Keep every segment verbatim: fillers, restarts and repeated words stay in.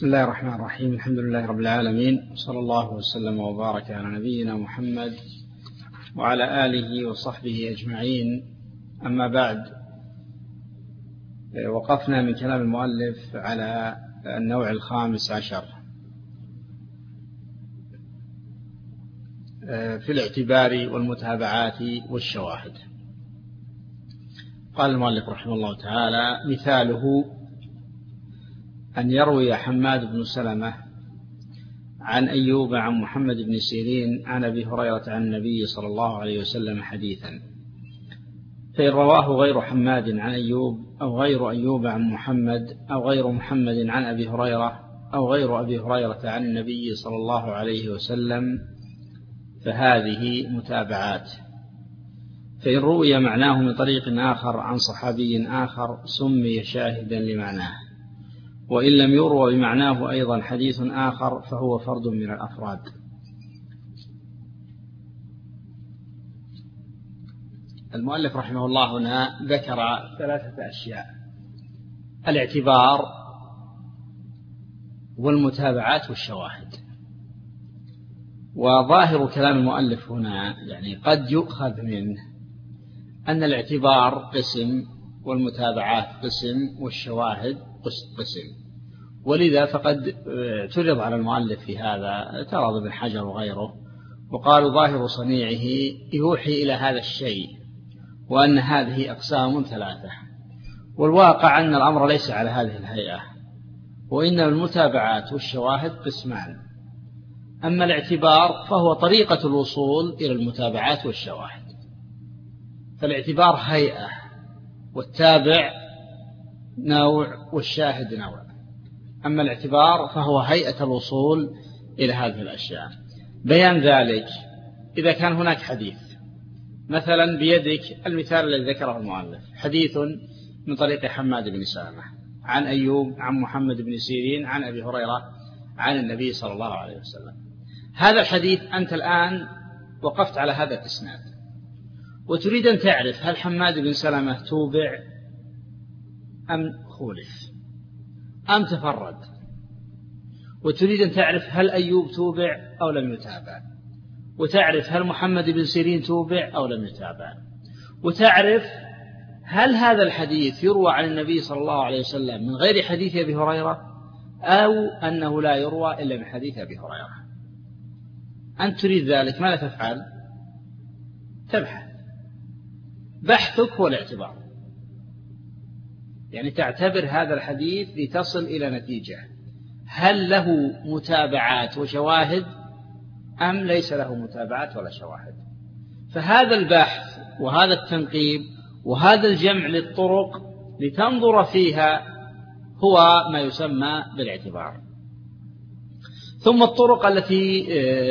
بسم الله الرحمن الرحيم. الحمد لله رب العالمين، صلى الله وسلم وبارك على نبينا محمد وعلى آله وصحبه أجمعين. أما بعد، وقفنا من كلام المؤلف على النوع الخامس عشر في الاعتبار والمتابعات والشواهد. قال المؤلف رحمه الله تعالى: مثاله أن يروي حماد بن سلمة عن أيوب عن محمد بن سيرين عن أبي هريرة عن النبي صلى الله عليه وسلم حديثا، فإن رواه غير حماد عن أيوب أو غير أيوب عن محمد أو غير محمد عن أبي هريرة أو غير أبي هريرة عن النبي صلى الله عليه وسلم فهذه متابعات. فإن روي معناه من طريق آخر عن صحابي آخر سمي شاهدا لمعناه، وإن لم يروى بمعناه أيضا حديث آخر فهو فرد من الأفراد. المؤلف رحمه الله هنا ذكر ثلاثة أشياء: الاعتبار والمتابعات والشواهد. وظاهر كلام المؤلف هنا يعني قد يؤخذ منه أن الاعتبار قسم والمتابعات قسم والشواهد قسم، ولذا فقد اعترض على المؤلف في هذا، اعترض ابن حجر وغيره، وقالوا ظاهر صنيعه يوحي إلى هذا الشيء، وأن هذه أقسام ثلاثة، والواقع أن الأمر ليس على هذه الهيئة، وإن المتابعات والشواهد قسمان. أما الاعتبار فهو طريقة الوصول إلى المتابعات والشواهد، فالاعتبار هيئة، والتابع نوع والشاهد نوع. أما الاعتبار فهو هيئة الوصول إلى هذه الأشياء. بيان ذلك: إذا كان هناك حديث مثلا بيدك المثال الذي ذكره المؤلف، حديث من طريق حماد بن سلمة عن أيوب عن محمد بن سيرين عن أبي هريرة عن النبي صلى الله عليه وسلم. هذا الحديث أنت الآن وقفت على هذا الإسناد، وتريد أن تعرف هل حماد بن سلمة توبع أم خولف أم تفرد، وتريد أن تعرف هل أيوب توبع أو لم يتابع، وتعرف هل محمد بن سيرين توبع أو لم يتابع، وتعرف هل هذا الحديث يروى عن النبي صلى الله عليه وسلم من غير حديث أبي هريرة أو أنه لا يروى إلا من حديث أبي هريرة. أنت تريد ذلك، ماذا تفعل؟ تبحث. بحثك هو الاعتبار، يعني تعتبر هذا الحديث لتصل إلى نتيجة: هل له متابعات وشواهد أم ليس له متابعات ولا شواهد؟ فهذا البحث وهذا التنقيب وهذا الجمع للطرق لتنظر فيها هو ما يسمى بالاعتبار. ثم الطرق التي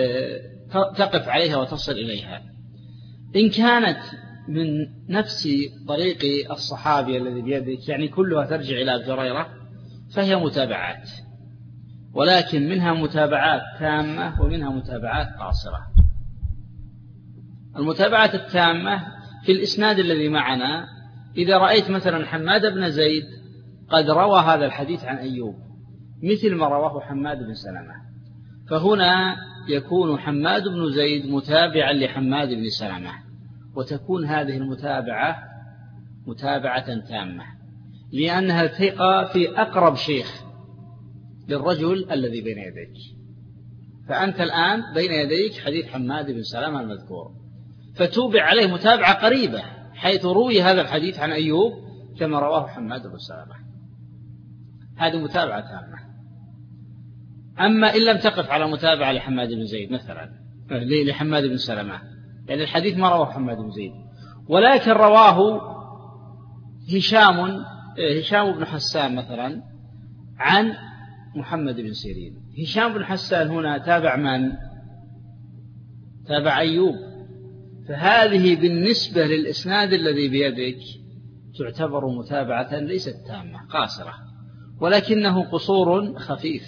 تقف عليها وتصل إليها، إن كانت من نفس طريق الصحابي الذي بيدك، يعني كلها ترجع إلى أبي هريرة، فهي متابعات، ولكن منها متابعات تامة ومنها متابعات قاصرة. المتابعات التامة في الإسناد الذي معنا، إذا رأيت مثلا حماد بن زيد قد روى هذا الحديث عن أيوب مثل ما رواه حماد بن سلمة، فهنا يكون حماد بن زيد متابعا لحماد بن سلمة، وتكون هذه المتابعة متابعة تامة، لأنها التقى في أقرب شيخ للرجل الذي بين يديك. فأنت الآن بين يديك حديث حماد بن سلمة المذكور، فتوبع عليه متابعة قريبة، حيث روي هذا الحديث عن أيوب كما رواه حماد بن سلمة. هذه متابعة تامة. أما إن لم تقف على متابعة لحماد بن زيد مثلا لحماد بن سلمة، يعني الحديث ما رواه حماد بن زيد، ولكن رواه هشام هشام بن حسان مثلا عن محمد بن سيرين. هشام بن حسان هنا تابع من؟ تابع أيوب. فهذه بالنسبة للإسناد الذي بيدك تعتبر متابعة ليست تامة، قاصرة، ولكنه قصور خفيف،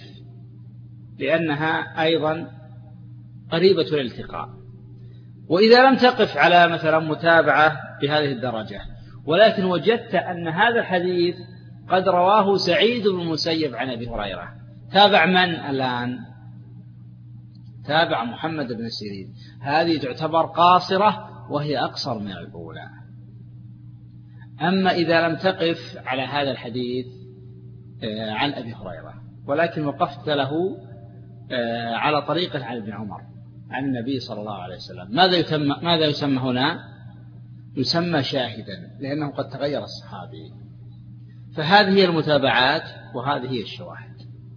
لأنها أيضا قريبة الالتقاء. وإذا لم تقف على مثلا متابعة بهذه الدرجة، ولكن وجدت أن هذا الحديث قد رواه سعيد بن المسيب عن أبي هريرة، تابع من الآن؟ تابع محمد بن سيرين، هذه تعتبر قاصرة وهي أقصر من الأولى. أما إذا لم تقف على هذا الحديث عن أبي هريرة ولكن وقفت له على طريقة عن ابن عمر عن النبي صلى الله عليه وسلم، ماذا يسمى, ماذا يسمى هنا؟ يسمى شاهدا، لأنه قد تغير الصحابي. فهذه هي المتابعات وهذه هي الشواهد.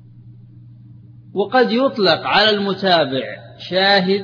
وقد يطلق على المتابع شاهد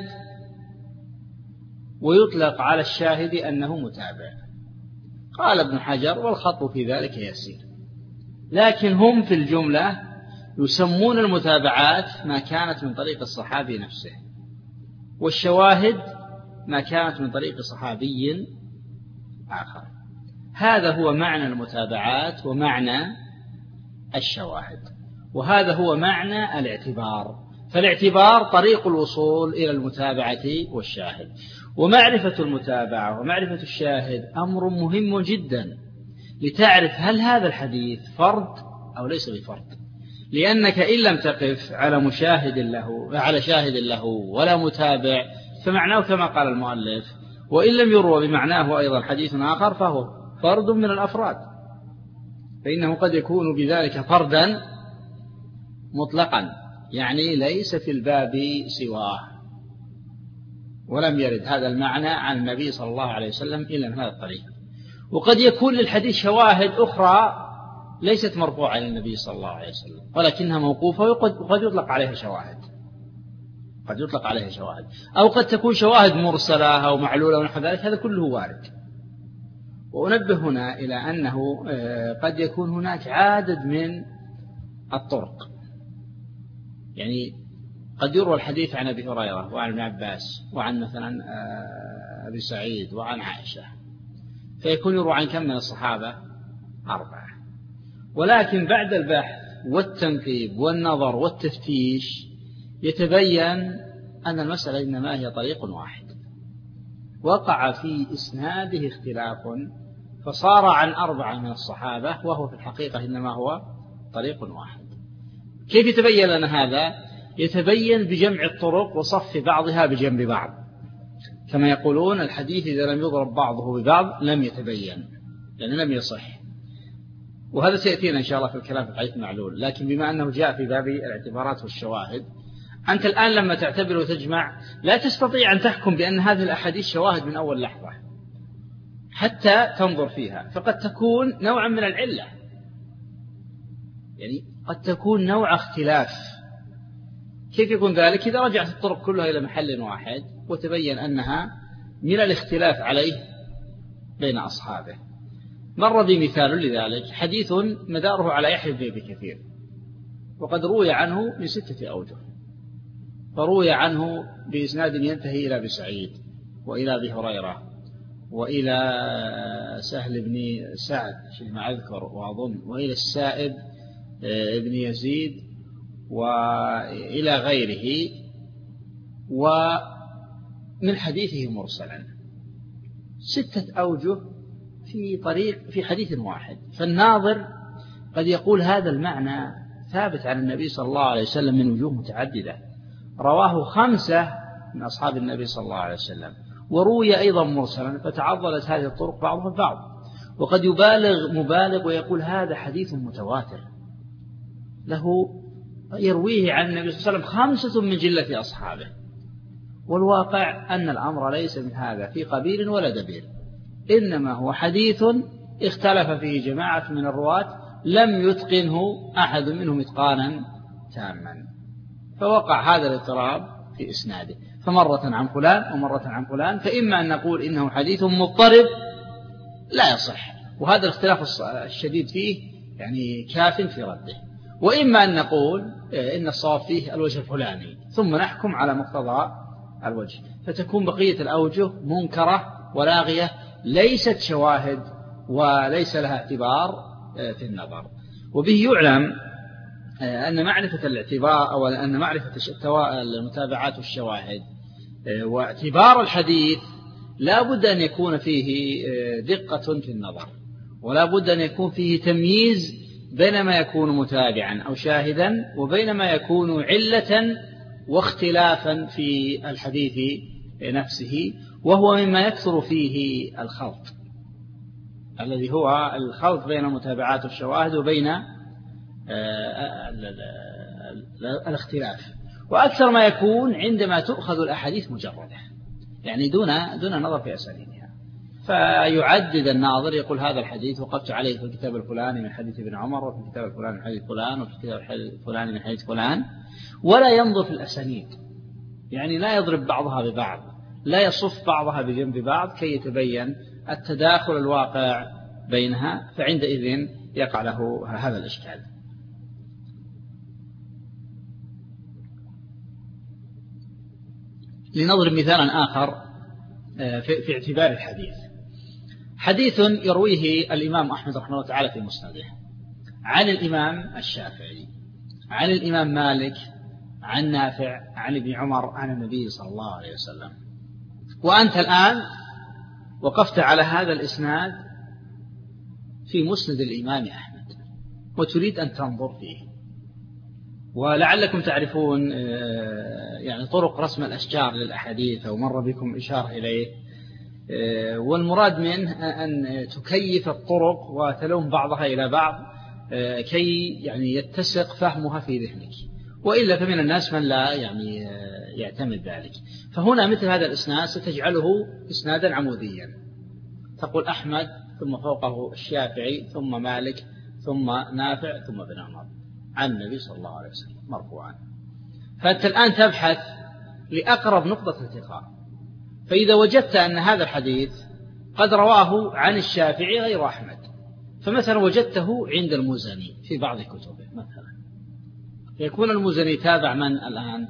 ويطلق على الشاهد أنه متابع. قال ابن حجر والخط في ذلك يسير، لكن هم في الجملة يسمون المتابعات ما كانت من طريق الصحابي نفسه، والشواهد ما كانت من طريق صحابي آخر. هذا هو معنى المتابعات ومعنى الشواهد، وهذا هو معنى الاعتبار. فالاعتبار طريق الوصول إلى المتابعة والشاهد، ومعرفة المتابعة ومعرفة الشاهد أمر مهم جدا لتعرف هل هذا الحديث فرد أو ليس بفرد، لأنك إن لم تقف على مشاهد له على شاهد له ولا متابع فمعناه كما قال المؤلف: وإن لم يروى بمعناه أيضا حديث آخر فهو فرد من الأفراد، فإنه قد يكون بذلك فردا مطلقا، يعني ليس في الباب سواه، ولم يرد هذا المعنى عن النبي صلى الله عليه وسلم إلا من هذا الطريق. وقد يكون للحديث شواهد أخرى ليست مرفوعة للنبي صلى الله عليه وسلم ولكنها موقوفة، وقد يطلق عليها شواهد قد يطلق عليها شواهد أو قد تكون شواهد مرسلة أو معلولة ونحو ذلك، هذا كله وارد. وأنبه هنا إلى أنه قد يكون هناك عدد من الطرق، يعني قد يروى الحديث عن أبي هريرة وعن ابن عباس وعن مثلا أبي سعيد وعن عائشة، فيكون يروى عن كم من الصحابة؟ أربعة. ولكن بعد البحث والتنقيب والنظر والتفتيش يتبين أن المسألة إنما هي طريق واحد، وقع في إسناده اختلاف فصار عن أربعة من الصحابة، وهو في الحقيقة إنما هو طريق واحد. كيف يتبين لنا هذا؟ يتبين بجمع الطرق وصف بعضها بجنب بعض، كما يقولون الحديث إذا لم يضرب بعضه ببعض لم يتبين، يعني لم يصح. وهذا سيأتينا إن شاء الله في الكلام في الحديث المعلول، لكن بما أنه جاء في باب الاعتبارات والشواهد، أنت الآن لما تعتبر وتجمع لا تستطيع أن تحكم بأن هذه الأحاديث شواهد من أول لحظة حتى تنظر فيها، فقد تكون نوعا من العلة، يعني قد تكون نوع اختلاف. كيف يكون ذلك؟ إذا رجعت الطرق كلها إلى محل واحد وتبين أنها من الاختلاف عليه بين أصحابه. مر بي مثال لذلك، حديث مداره على يحيى بن أبي كثير، وقد روي عنه من ستة أوجه، فروي عنه بإسناد ينتهي إلى أبي سعيد وإلى أبي هريرة وإلى سهل بن سعد فيما أذكر وأظن، وإلى السائب ابن يزيد وإلى غيره، ومن حديثه مرسلا. ستة أوجه في طريق في حديث واحد. فالناظر قد يقول هذا المعنى ثابت عن النبي صلى الله عليه وسلم من وجوه متعددة، رواه خمسة من أصحاب النبي صلى الله عليه وسلم، وروي أيضا مرسلا، فتعضلت هذه الطرق بعضها البعض. وقد يبالغ مبالغ ويقول هذا حديث متواتر له يرويه عن النبي صلى الله عليه وسلم خمسة من جلة أصحابه، والواقع أن الأمر ليس من هذا في قبيل ولا دبير، إنما هو حديث اختلف فيه جماعة من الرواة لم يتقنه أحد منهم إتقانا تاما، فوقع هذا الاضطراب في إسناده، فمرة عن فلان ومرة عن فلان. فإما أن نقول إنه حديث مضطرب لا يصح، وهذا الاختلاف الشديد فيه يعني كاف في رده، وإما أن نقول إن الصواب فيه الوجه الفلاني ثم نحكم على مقتضى الوجه، فتكون بقية الأوجه منكرة ولاغية ليست شواهد وليس لها اعتبار في النظر. وبه يعلم أن معرفة الاعتبار أو أن معرفة المتابعات والشواهد واعتبار الحديث لا بد أن يكون فيه دقة في النظر، ولا بد أن يكون فيه تمييز بينما يكون متابعا أو شاهدا وبينما يكون علة واختلافا في الحديث نفسه، وهو مما يكثر فيه الخلط الذي هو الخلط بين المتابعات والشواهد وبين الاختلاف. وأكثر ما يكون عندما تؤخذ الأحاديث مجردة، يعني دون دون نظر في أسانيدها، فيعدد الناظر يقول هذا الحديث وقفت عليه في الكتاب الفلاني من حديث ابن عمر، وفي الكتاب الفلاني من حديث فلان، وفي الكتاب الفلاني من حديث فلان، ولا ينظر في الأسانيد، يعني لا يضرب بعضها ببعض، لا يصف بعضها بجنب بعض كي يتبين التداخل الواقع بينها، فعندئذ يقع له هذا الإشكال. لنضرب مثالا آخر في اعتبار الحديث. حديث يرويه الإمام أحمد رحمه الله تعالى في مسنده عن الإمام الشافعي عن الإمام مالك عن نافع عن ابن عمر عن النبي صلى الله عليه وسلم، وأنت الآن وقفت على هذا الإسناد في مسند الإمام أحمد وتريد أن تنظر فيه، ولعلكم تعرفون يعني طرق رسم الأشجار للأحاديث أو مر بكم إشارة إليه، والمراد منه أن تكيف الطرق وتلوم بعضها إلى بعض كي يعني يتسق فهمها في ذهنك، وإلا فمن الناس من لا يعني يعتمد ذلك. فهنا مثل هذا الإسناد ستجعله إسنادا عموديا، تقول أحمد ثم فوقه الشافعي ثم مالك ثم نافع ثم ابن عمر عن النبي صلى الله عليه وسلم مرفوعا. فأنت الآن تبحث لأقرب نقطة التقاء، فإذا وجدت أن هذا الحديث قد رواه عن الشافعي غير أحمد، فمثلا وجدته عند المزني في بعض كتبه مثلا، يكون المزني تابع من الآن؟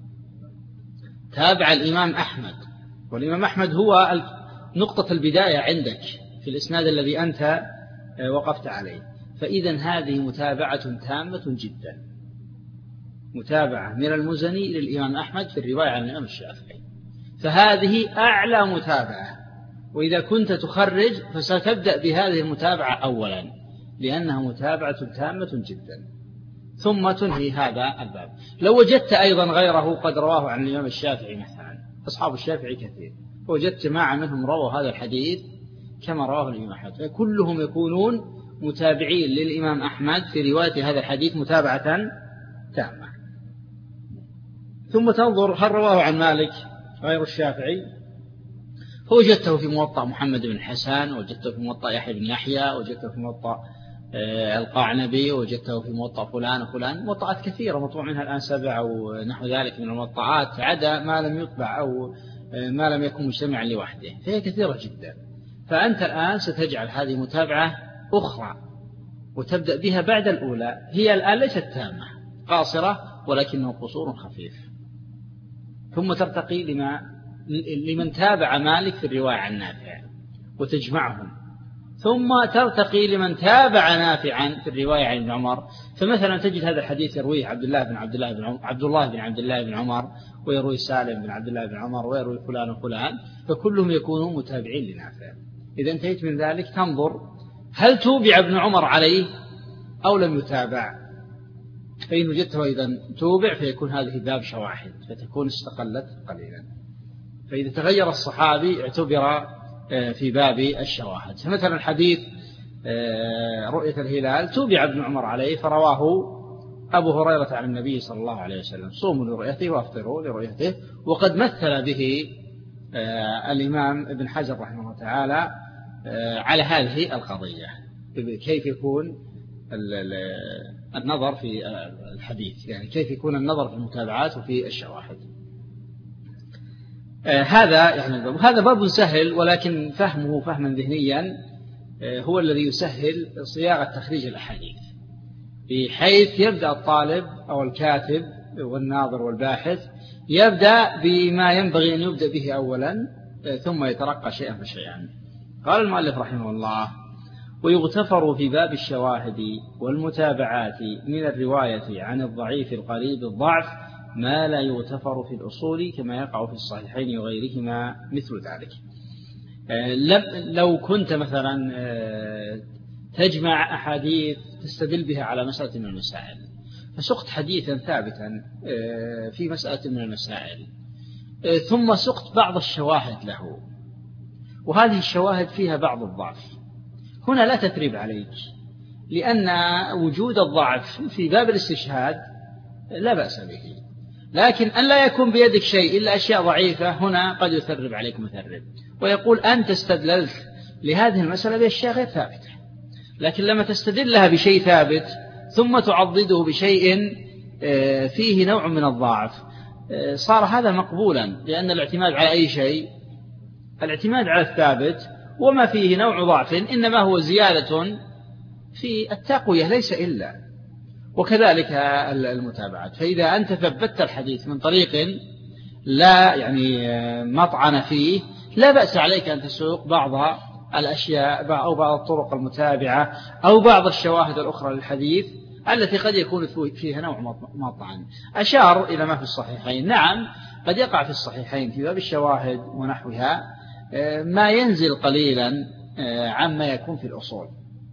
تابع الإمام أحمد، والإمام أحمد هو نقطة البداية عندك في الإسناد الذي أنت وقفت عليه، فإذا هذه متابعة تامة جدا، متابعة من المزني للإمام أحمد في الرواية عن الإمام الشافعي، فهذه أعلى متابعة. وإذا كنت تخرج فستبدأ بهذه المتابعة أولا لأنها متابعة تامة جدا، ثم تنهي هذا الباب. لو وجدت أيضا غيره قد رواه عن الإمام الشافعي مثلا، أصحاب الشافعي كثير، ووجدت جماعة منهم رووا هذا الحديث كما رواه الإمام أحمد، فكلهم يكونون متابعين للإمام أحمد في رواية هذا الحديث متابعة تامة. ثم تنظر هل رواه عن مالك غير الشافعي، فوجدته في موطأ محمد بن حسان، وجدته في موطأ يحيى بن يحيى، وجدته في موطأ القعنبي، وجدته في موطأ فلان وفلان، موطئات كثيرة مطبوع منها الآن سبع أو نحو ذلك من الموطئات، عدا ما لم يطبع أو ما لم يكن مجتمعا لوحده، فهي كثيرة جدا. فأنت الآن ستجعل هذه متابعة أخرى وتبدأ بها بعد الأولى، هي الآن ليست تامة قاصرة ولكنه قصور خفيف، ثم ترتقي لما لمن تابع مالك في الرواية عن نافع وتجمعهم، ثم ترتقي لمن تابع نافعا في الرواية عن ابن عمر. فمثلا تجد هذا الحديث يرويه عبد الله بن عبد الله بن عمر عبد الله بن عبد الله بن عمر، ويروي سالم بن عبد الله بن عمر، ويروي فلان وفلان، فكلهم يكونون متابعين لنافع. إذا انتهيت من ذلك تنظر هل توبع ابن عمر عليه أو لم يتابع، فإن وجدته أيضا توبع فيكون هذه باب شواهد فتكون استقلت قليلا، فإذا تغير الصحابي اعتبر في باب الشواهد. فمثلا حديث رؤية الهلال توبع ابن عمر عليه فرواه أبو هريرة عن النبي صلى الله عليه وسلم صوموا لرؤيته وافطروا لرؤيته، وقد مثل به الإمام ابن حجر رحمه الله تعالى على هذه القضية، كيف يكون النظر في الحديث، يعني كيف يكون النظر في المتابعات وفي الشواهد. هذا يعني هذا باب سهل، ولكن فهمه فهما ذهنيا هو الذي يسهل صياغة تخريج الأحاديث، بحيث يبدأ الطالب أو الكاتب والناظر والباحث يبدأ بما ينبغي أن يبدأ به أولا ثم يترقى شيئا فشيئا. قال المؤلف رحمه الله: ويغتفر في باب الشواهد والمتابعات من الرواية عن الضعيف القريب الضعف ما لا يغتفر في الأصول كما يقع في الصحيحين وغيرهما مثل ذلك. لو كنت مثلا تجمع أحاديث تستدل بها على مسألة من المسائل، فسقت حديثا ثابتا في مسألة من المسائل، ثم سقت بعض الشواهد له، وهذه الشواهد فيها بعض الضعف. هنا لا تثريب عليك، لأن وجود الضعف في باب الاستشهاد لا بأس به، لكن أن لا يكون بيدك شيء إلا أشياء ضعيفة، هنا قد يثرب عليك مثرب ويقول أنت استدللت لهذه المسألة بأشياء غير ثابتة، لكن لما تستدلها بشيء ثابت ثم تعضده بشيء فيه نوع من الضعف صار هذا مقبولا، لأن الاعتماد على أي شيء الاعتماد على الثابت وما فيه نوع ضعف إنما هو زيادة في التقوية ليس إلا. وكذلك المتابعات، فإذا أنت ثبتت الحديث من طريق لا يعني مطعن فيه لا بأس عليك أن تسوق بعض الأشياء أو بعض الطرق المتابعة أو بعض الشواهد الأخرى للحديث التي قد يكون فيها نوع مطعن. أشار إلى ما في الصحيحين، نعم قد يقع في الصحيحين في باب الشواهد ونحوها ما ينزل قليلا عما يكون في الأصول،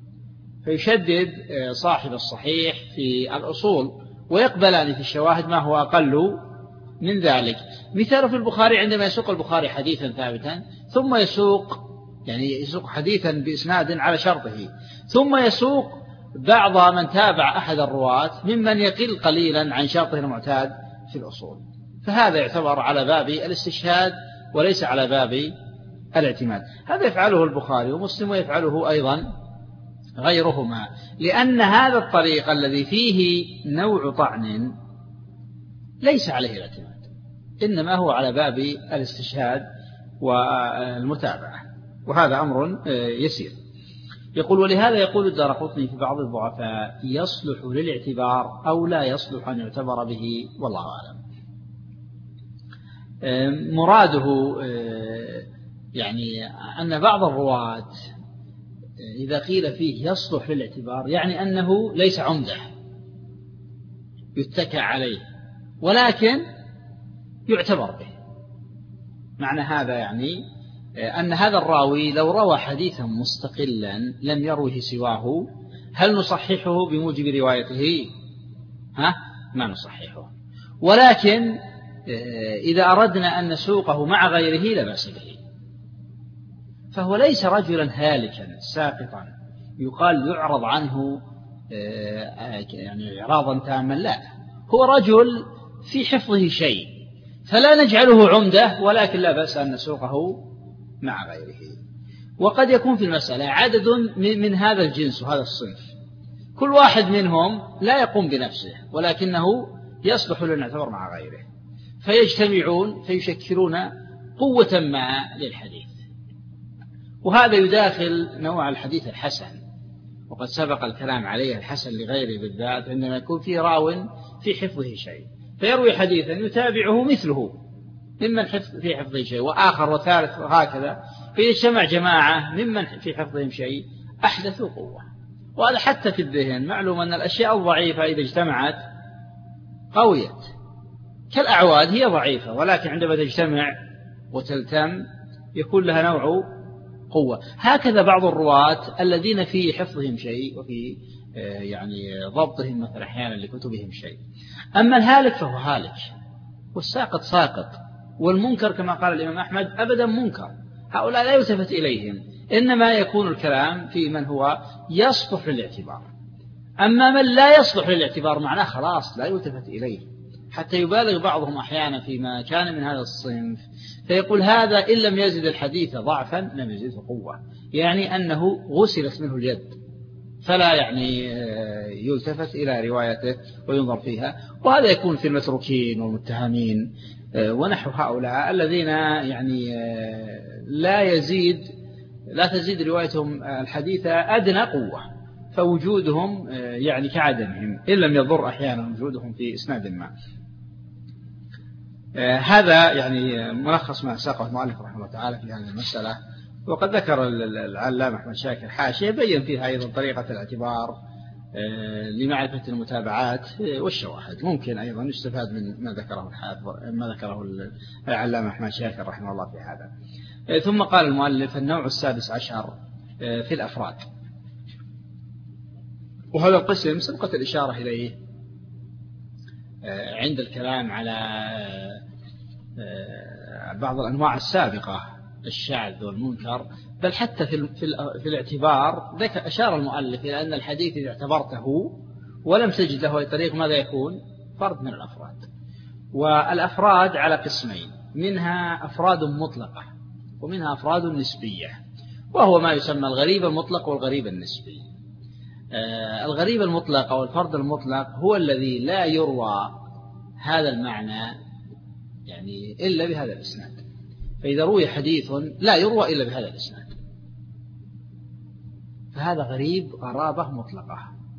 فيشدد صاحب الصحيح في الأصول ويقبلان في الشواهد ما هو أقل من ذلك. مثال في البخاري عندما يسوق البخاري حديثا ثابتا ثم يسوق يعني يسوق حديثا بإسناد على شرطه، ثم يسوق بعض من تابع أحد الرواة ممن يقل قليلا عن شرطه المعتاد في الأصول، فهذا يعتبر على باب الاستشهاد وليس على باب الاعتماد. هذا يفعله البخاري ومسلم ويفعله أيضا غيرهما، لأن هذا الطريق الذي فيه نوع طعن ليس عليه الاعتماد، إنما هو على باب الاستشهاد والمتابعة، وهذا أمر يسير. يقول ولهذا يقول الدارقطني في بعض الضعفاء يصلح للاعتبار أو لا يصلح أن يعتبر به والله أعلم. مراده يعني أن بعض الرواة إذا قيل فيه يصلح للاعتبار يعني أنه ليس عمدة يتكى عليه ولكن يعتبر به. معنى هذا يعني أن هذا الراوي لو روى حديثا مستقلا لم يروه سواه هل نصححه بموجب روايته؟ ها؟ ما نصححه، ولكن إذا أردنا أن نسوقه مع غيره لا بأس به، فهو ليس رجلا هالكا ساقطا يقال يعرض عنه يعني إعراضا تاما، لا، هو رجل في حفظه شيء فلا نجعله عمدة، ولكن لا بأس أن نسوقه مع غيره. وقد يكون في المسألة عدد من هذا الجنس وهذا الصنف كل واحد منهم لا يقوم بنفسه ولكنه يصلح لأن يعتبر مع غيره، فيجتمعون فيشكلون قوة ما للحديث، وهذا يداخل نوع الحديث الحسن، وقد سبق الكلام عليه الحسن لغيره بالذات عندما يكون فيه راو في حفظه شيء فيروي حديثا يتابعه مثله ممن في حفظه شيء وآخر وثالث وهكذا، فيجتمع جماعة ممن في حفظهم شيء أحدثوا قوة. وهذا حتى في الذهن معلوم أن الأشياء الضعيفة إذا اجتمعت قويت، كالأعواد هي ضعيفة ولكن عندما تجتمع وتلتم يكون لها نوع قوة. هكذا بعض الرواة الذين في حفظهم شيء وفي يعني ضبطهم مثلا أحيانا لكتبهم شيء. أما الهالك فهو هالك، والساقط ساقط، والمنكر كما قال الإمام أحمد أبدا منكر، هؤلاء لا يلتفت إليهم، إنما يكون الكلام في من هو يصلح للاعتبار. أما من لا يصلح للاعتبار معناه خلاص لا يلتفت إليه، حتى يبالغ بعضهم أحيانا فيما كان من هذا الصنف فيقول هذا إن لم يزد الحديث ضعفا لم يزده قوة، يعني أنه غسلت منه اليد فلا يعني يلتفت إلى روايته وينظر فيها. وهذا يكون في المتروكين والمتهمين ونحو هؤلاء الذين يعني لا يزيد لا تزيد روايتهم الحديثة أدنى قوة، فوجودهم يعني كعدمهم إن لم يضر أحيانا وجودهم في إسناد ما. هذا يعني ملخص ما ساقه المؤلف رحمه الله تعالى في هذه المسألة. وقد ذكر العلامة أحمد شاكر حاشية بين فيها أيضا طريقة الاعتبار لمعرفة المتابعات والشواهد، ممكن أيضا يستفاد من ما ذكره الحافظ ما ذكره العلامة أحمد شاكر رحمه الله في هذا. ثم قال المؤلف النوع السادس عشر في الأفراد. وهذا القسم سبقت الإشارة إليه عند الكلام على بعض الأنواع السابقة الشاذ والمنكر، بل حتى في في الاعتبار أشار المؤلف إلى أن الحديث إذا اعتبرته ولم تجد له أي طريق ماذا يكون؟ فرد من الأفراد. والأفراد على قسمين، منها أفراد مطلقة ومنها أفراد نسبية، وهو ما يسمى الغريب المطلق والغريب النسبي. آه الغريب المطلق أو الفرد المطلق هو الذي لا يروى هذا المعنى يعني إلا بهذا الإسناد. فإذا روي حديث لا يروى إلا بهذا الإسناد فهذا غريب غرابة مطلقة.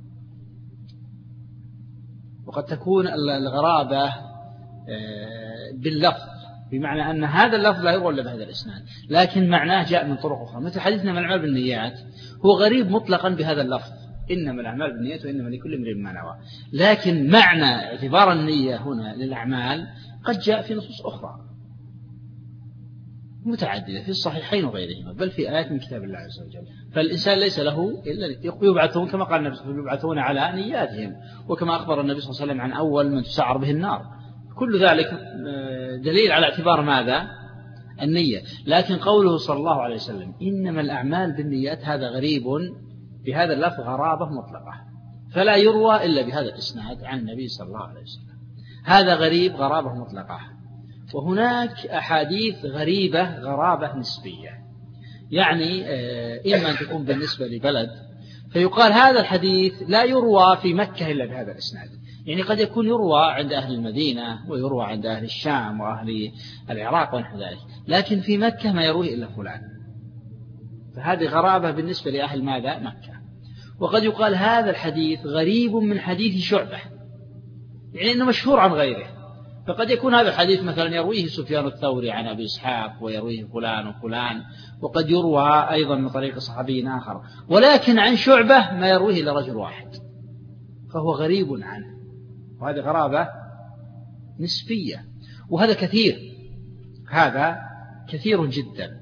وقد تكون الغرابة باللفظ، بمعنى أن هذا اللفظ لا يروى إلا بهذا الإسناد، لكن معناه جاء من طرق أخرى، مثل حديثنا من الأعمال بالنيات هو غريب مطلقا بهذا اللفظ، إنما الأعمال بالنيات وإنما لكل امرئ ما نوى، لكن معنى اعتبار النية هنا للأعمال قد جاء في نصوص أخرى متعددة في الصحيحين وغيرهما، بل في آيات من كتاب الله عز وجل. فالإنسان ليس له إلا يبعثون كما قال النبي صلى الله عليه وسلم يبعثون على نياتهم، وكما أخبر النبي صلى الله عليه وسلم عن أول من تسعر به النار. كل ذلك دليل على اعتبار ماذا؟ النية. لكن قوله صلى الله عليه وسلم إنما الأعمال بالنيات هذا غريب بهذا اللفظ غرابة مطلقة، فلا يروى إلا بهذا الإسناد عن النبي صلى الله عليه وسلم. هذا غريب غرابة مطلقة. وهناك أحاديث غريبة غرابة نسبية، يعني إما أن تكون بالنسبة لبلد فيقال هذا الحديث لا يروى في مكة إلا بهذا الإسناد، يعني قد يكون يروى عند أهل المدينة ويروى عند أهل الشام وأهل العراق ونحو ذلك، لكن في مكة ما يرويه إلا فلان، فهذه غرابة بالنسبة لأهل ماذا؟ مكة. وقد يقال هذا الحديث غريب من حديث شعبة، يعني أنه مشهور عن غيره، فقد يكون هذا الحديث مثلا يرويه سفيان الثوري عن أبي إسحاق ويرويه فلان وفلان، وقد يروى أيضا من طريق صحابي آخر، ولكن عن شعبة ما يرويه إلا رجل واحد، فهو غريب عنه، وهذه غرابة نسبية. وهذا كثير، هذا كثير جدا.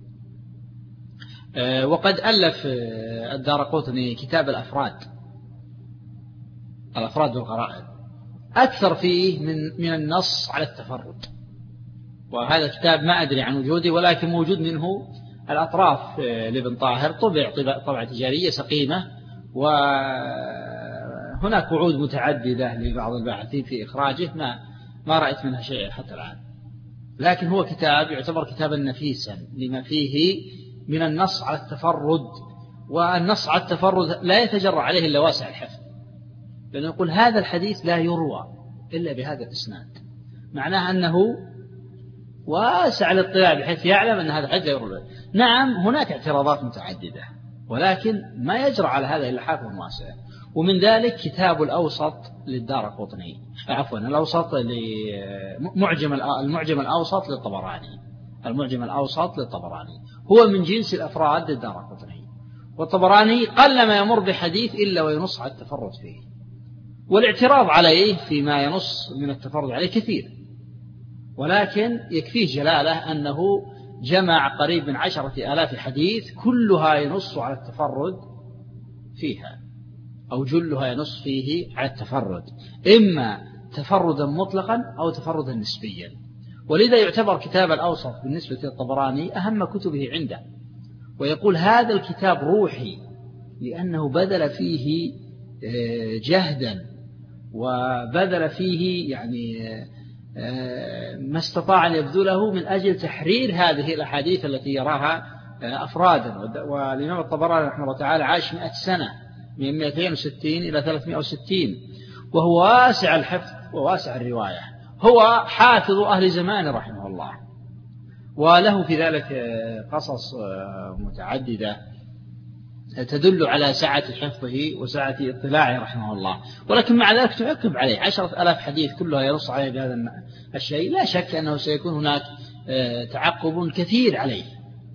وقد ألف الدارقطني كتاب الأفراد الأفراد والغرائب، أكثر فيه من من النص على التفرد، وهذا الكتاب ما أدري عن وجوده، ولكن موجود منه الأطراف لابن طاهر، طبع طبعة تجارية سقيمة، وهناك وعود متعددة لبعض الباحثين في إخراجه ما ما رأيت منها شيء حتى الآن، لكن هو كتاب يعتبر كتابا نفيسا لما فيه من النص على التفرد، والنص على التفرد لا يتجرأ عليه إلا واسع الحفظ، لأنه يقول هذا الحديث لا يروى إلا بهذا الإسناد، معناه أنه واسع الاطلاع بحيث يعلم أن هذا الحديث لا يروى. نعم هناك اعتراضات متعددة، ولكن ما يجرى على هذا إلا حافظ واسع. ومن ذلك كتاب الأوسط للدارقطني، عفوا الأوسط لمعجم المعجم الأوسط للطبراني، المعجم الأوسط للطبراني هو من جنس الأفراد للدارقطني، والطبراني قل ما يمر بحديث إلا وينص على التفرد فيه، والاعتراض عليه فيما ينص من التفرد عليه كثير، ولكن يكفيه جلاله أنه جمع قريب من عشرة آلاف حديث كلها ينص على التفرد فيها، أو جلها ينص فيه على التفرد، إما تفردا مطلقا أو تفردا نسبيا. ولذا يعتبر كتاب الأوسط بالنسبة للطبراني أهم كتبه عنده، ويقول هذا الكتاب روحي لأنه بذل فيه جهدا وبذل فيه يعني ما استطاع أن يبذله من أجل تحرير هذه الأحاديث التي يراها أفرادا. والإمام الطبراني رحمه الله تعالى عاش مئة سنة من مئتين وستين إلى ثلاثمائة وستين، وهو واسع الحفظ وواسع الرواية، هو حافظ أهل زمانه رحمه الله، وله في ذلك قصص متعددة تدل على سعة حفظه وسعة اطلاعه رحمه الله. ولكن مع ذلك تعقب عليه عشرة ألاف حديث كلها ينص عليه بهذا الشيء، لا شك أنه سيكون هناك تعقب كثير عليه،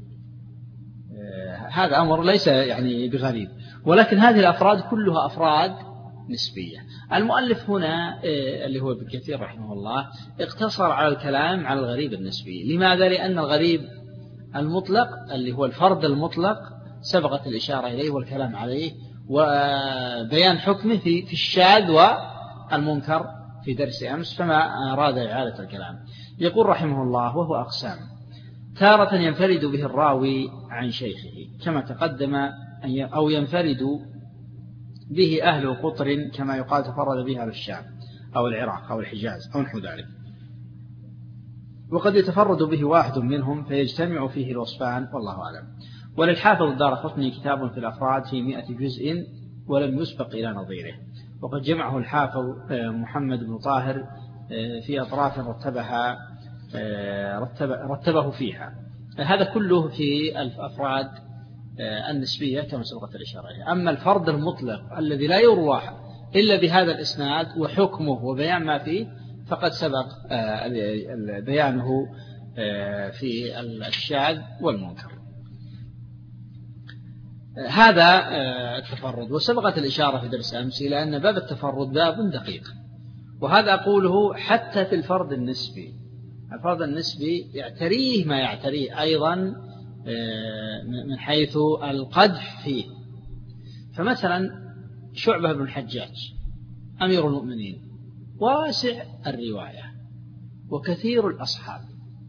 هذا أمر ليس يعني بغريب. ولكن هذه الأفراد كلها أفراد نسبية. المؤلف هنا اللي هو ابن كثير رحمه الله اقتصر على الكلام على الغريب النسبي. لماذا؟ لأن الغريب المطلق اللي هو الفرد المطلق سبقت الإشارة إليه والكلام عليه، وبيان حكمه في في الشاذ والمنكر في درس أمس، فما أراد إعادة الكلام. يقول رحمه الله: وهو أقسام: تارة ينفرد به الراوي عن شيخه كما تقدم، أو ينفرد به أهل قطر كما يقال تفرد به أهل الشام أو العراق أو الحجاز أو نحو ذلك، وقد يتفرد به واحد منهم فيجتمع فيه الوصفان، والله أعلم. وللحافظ الدارقطني كتاب في الأفراد في مئة جزء ولم يسبق إلى نظيره، وقد جمعه الحافظ محمد بن طاهر في أطراف رتبها رتب رتبه فيها. هذا كله في الأفراد النسبية كما سبقت الإشارة إليه. أما الفرد المطلق الذي لا يروى إلا بهذا الإسناد وحكمه وبيان ما فيه فقد سبق بيانه في الشاذ والمنكر. هذا التفرد. وسبقت الإشارة في درس أمس إلى أن باب التفرد باب دقيق، وهذا أقوله حتى في الفرد النسبي. الفرد النسبي يعتريه ما يعتريه أيضا من حيث القدح فيه. فمثلا شعبة بن الحجاج أمير المؤمنين واسع الرواية وكثير الأصحاب،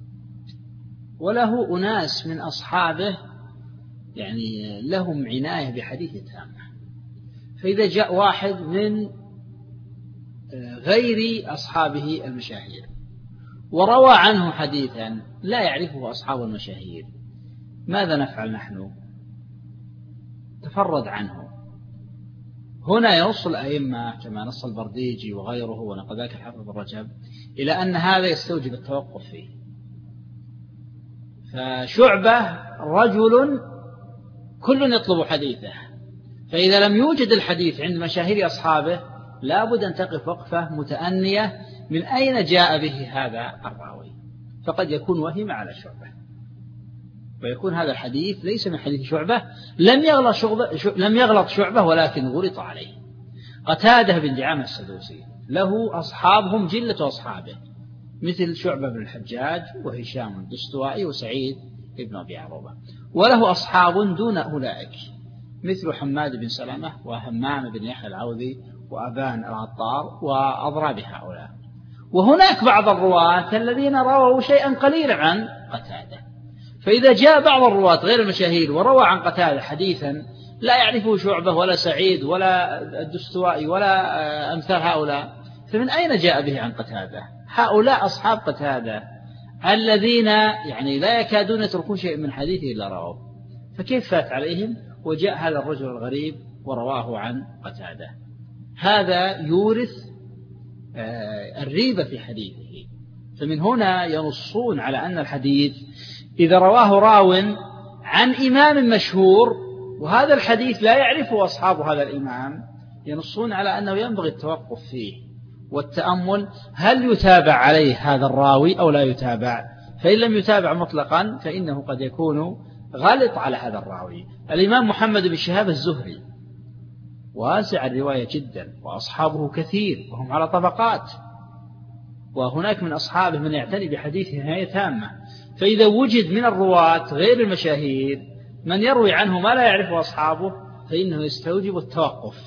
وله أناس من أصحابه يعني لهم عناية بحديث تامة. فإذا جاء واحد من غير أصحابه المشاهير وروى عنه حديثا لا يعرفه أصحاب المشاهير، ماذا نفعل نحن؟ تفرد عنه. هنا ينص الأئمة كما نص البرديجي وغيره ونقل ذاك الحافظ الرجب إلى أن هذا يستوجب التوقف فيه. فشعبة رجل كل يطلب حديثه، فإذا لم يوجد الحديث عند مشاهير أصحابه لا بد أن تقف وقفة متأنية من أين جاء به هذا الراوي، فقد يكون وهم على شعبة، ويكون هذا الحديث ليس من حديث شعبة، لم يغلط شعبة, لم يغلط شعبة ولكن غلط عليه. قتادة بن دعامة السدوسي له أصحابهم جلة أصحابه مثل شعبة بن الحجاج وهشام الدستوائي وسعيد بن أبي عروبة، وله أصحاب دون أولئك مثل حماد بن سلمة وهمام بن يحيى العوذي وأبان العطار وأضراب هؤلاء. وهناك بعض الرواة الذين رووا شيئا قليلا عن قتادة، فإذا جاء بعض الرواة غير المشاهير وروى عن قتادة حديثا لا يعرفه شعبة ولا سعيد ولا الدستوائي ولا أمثال هؤلاء، فمن أين جاء به عن قتادة؟ هؤلاء أصحاب قتادة الذين يعني لا يكادون يتركون شيء من حديثه إلا رواه، فكيف فات عليهم وجاء هذا الرجل الغريب ورواه عن قتادة؟ هذا يورث الريبة في حديثه. فمن هنا ينصون على أن الحديث إذا رواه راو عن إمام مشهور وهذا الحديث لا يعرفه أصحاب هذا الإمام، ينصون على أنه ينبغي التوقف فيه والتأمل، هل يتابع عليه هذا الراوي أو لا يتابع؟ فإن لم يتابع مطلقا فإنه قد يكون غلط على هذا الراوي. الإمام محمد بن شهاب الزهري واسع الرواية جدا وأصحابه كثير وهم على طبقات، وهناك من أصحابه من يعتني بحديثه عناية تامة، فإذا وجد من الرواة غير المشاهير من يروي عنه ما لا يعرفه أصحابه فإنه يستوجب التوقف،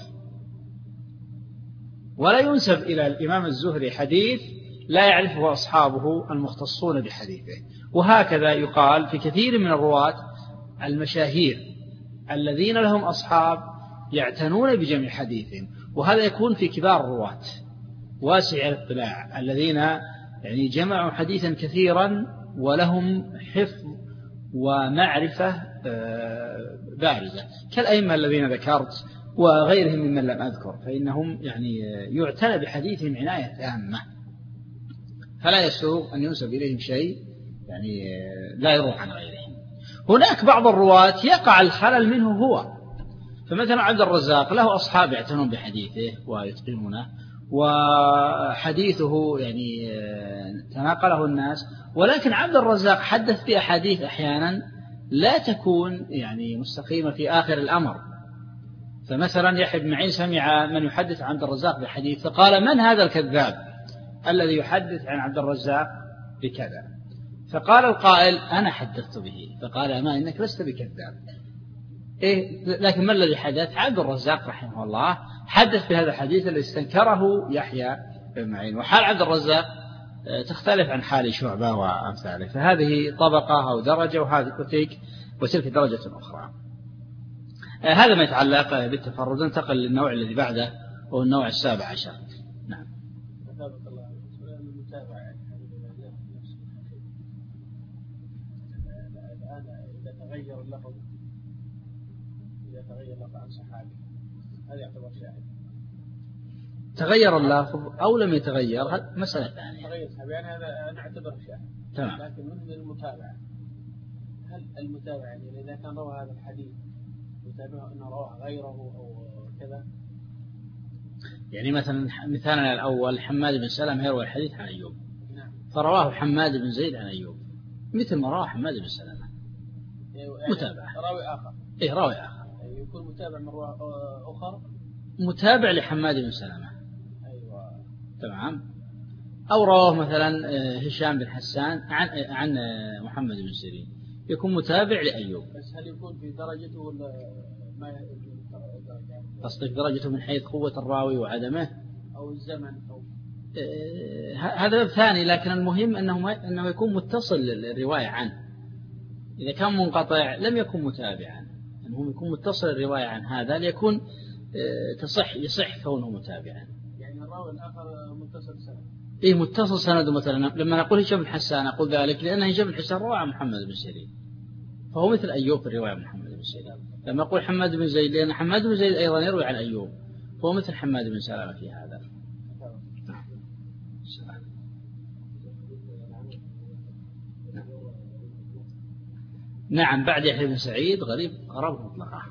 ولا ينسب إلى الإمام الزهري حديث لا يعرفه أصحابه المختصون بحديثه. وهكذا يقال في كثير من الرواة المشاهير الذين لهم أصحاب يعتنون بجمع حديثهم، وهذا يكون في كبار الرواة واسع الاطلاع الذين يعني جمعوا حديثا كثيرا ولهم حفظ ومعرفة بارزة كالأئمة الذين ذكرت وغيرهم ممن لم أذكر، فإنهم يعني يعتنى بحديثهم عناية تامة، فلا يسوغ أن ينسب إليهم شيء يعني لا يروح عن غيرهم. هناك بعض الرواة يقع الخلل منه هو، فمثلا عبد الرزاق له أصحاب يعتنون بحديثه ويتقنونه وحديثه يعني تناقله الناس، ولكن عبد الرزاق حدث بأحاديث أحيانا لا تكون يعني مستقيمة في آخر الأمر. فمثلا يحيى بن معين سمع من يحدث عن عبد الرزاق بحديث فقال من هذا الكذاب الذي يحدث عن عبد الرزاق بكذا؟ فقال القائل أنا حدثت به، فقال ما إنك لست بكذاب، إيه لكن ما الذي حدث؟ عبد الرزاق رحمه الله حدث بهذا الحديث الذي استنكره يحيى بن معين، وحال عبد الرزاق تختلف عن حال شعبة وأمثاله، فهذه طبقة أو درجة وهذه وتلك وتلك درجة أخرى. هذا ما يتعلق بالتفرد. ننتقل للنوع الذي بعده وهو النوع السابع عشر. نعم. إذا تغير اللفظ إذا تغير اللفظ عن صحابي هذا يعتبر شاهد. تغير اللفظ أو لم يتغير هذا مسألة ثانية. تغير صحابي يعني هذا أنا أعتبره شاهد. تمام. لكن من المتابعة هل المتابعة يعني إذا كان روى هذا الحديث يتابعه أنه روى غيره أو كذا؟ يعني مثلا مثالنا الأول حماد بن سلمة يروي الحديث عن أيوب. نعم. فرواه حماد بن زيد عن أيوب مثل ما رواه حماد بن سلمة. يعني متابعة. راوي آخر. إيه راوي آخر. يعني يكون متابع من رواه أخر. متابع لحماد بن سلمة. أيوة. تمام. أو رواه مثلا هشام بن حسان عن عن محمد بن سيرين يكون متابع لأيوب. بس هل يكون في درجته ولا ما يكون درجته؟ قصدك درجته من حيث قوة الراوي وعدمه أو الزمن أو آه هذا باب ثاني، لكن المهم أنه أنه يكون متصل الرواية عنه. إذا كان منقطع لم يكن متابعا، المهم يكون متصل الرواية عن هذا ليكون آه تصح يصح كونه متابعا. يعني الراوي الآخر متصل سند. إيه متصل سند مثلا. لما نقول هشام بن حسان أقول ذلك لأن هشام بن حسان روى عن محمد بن سيرين فهو مثل أيوب في الرواية عن محمد بن سيرين. لما أقول حماد بن زيد لأن حماد بن زيد أيضا يروي عن أيوب فهو مثل حماد بن سلمة في هذا. نعم. بعد يحيى بن سعيد غريب غرابة مطلقة.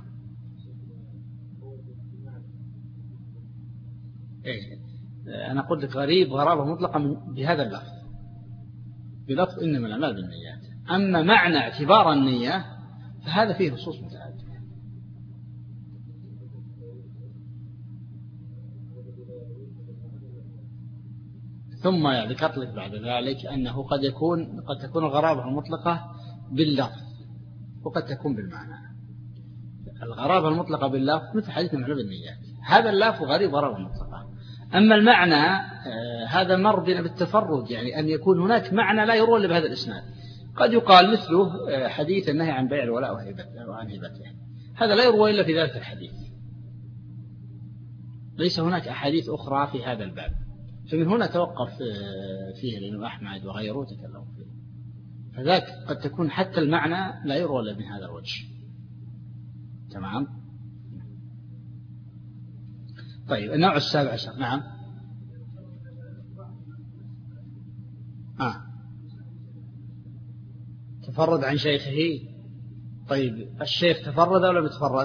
إيه أنا قلت لك غريب غرابة مطلقة بهذا اللفظ بلفظ إنما الأعمال بالنيات. أما معنى اعتبار النية فهذا فيه نصوص متعددة. ثم ذكرت لك بعد ذلك أنه قد يكون قد تكون الغرابة المطلقة باللفظ وقد تكون بالمعنى. الغرابة المطلقة باللفظ مثل حديث الأعمال بالنيات، هذا اللفظ غريب غرابة مطلقة. أما المعنى آه هذا مر بنا بالتفرد، يعني أن يكون هناك معنى لا يروى إلا بهذا الإسناد. قد يقال مثله آه حديث النهي عن بيع الولاء وعن هبته، هذا لا يروى إلا في ذلك الحديث، ليس هناك أحاديث أخرى في هذا الباب. فمن هنا توقف آه فيه الإمام أحمد وغيره تكلموا فيه. فذاك قد تكون حتى المعنى لا يروى إلا من هذا الوجه. تمام. طيب النوع السابع عشر. نعم. آه. تفرد عن شيخه. طيب الشيخ تفرد ولا بتفرد؟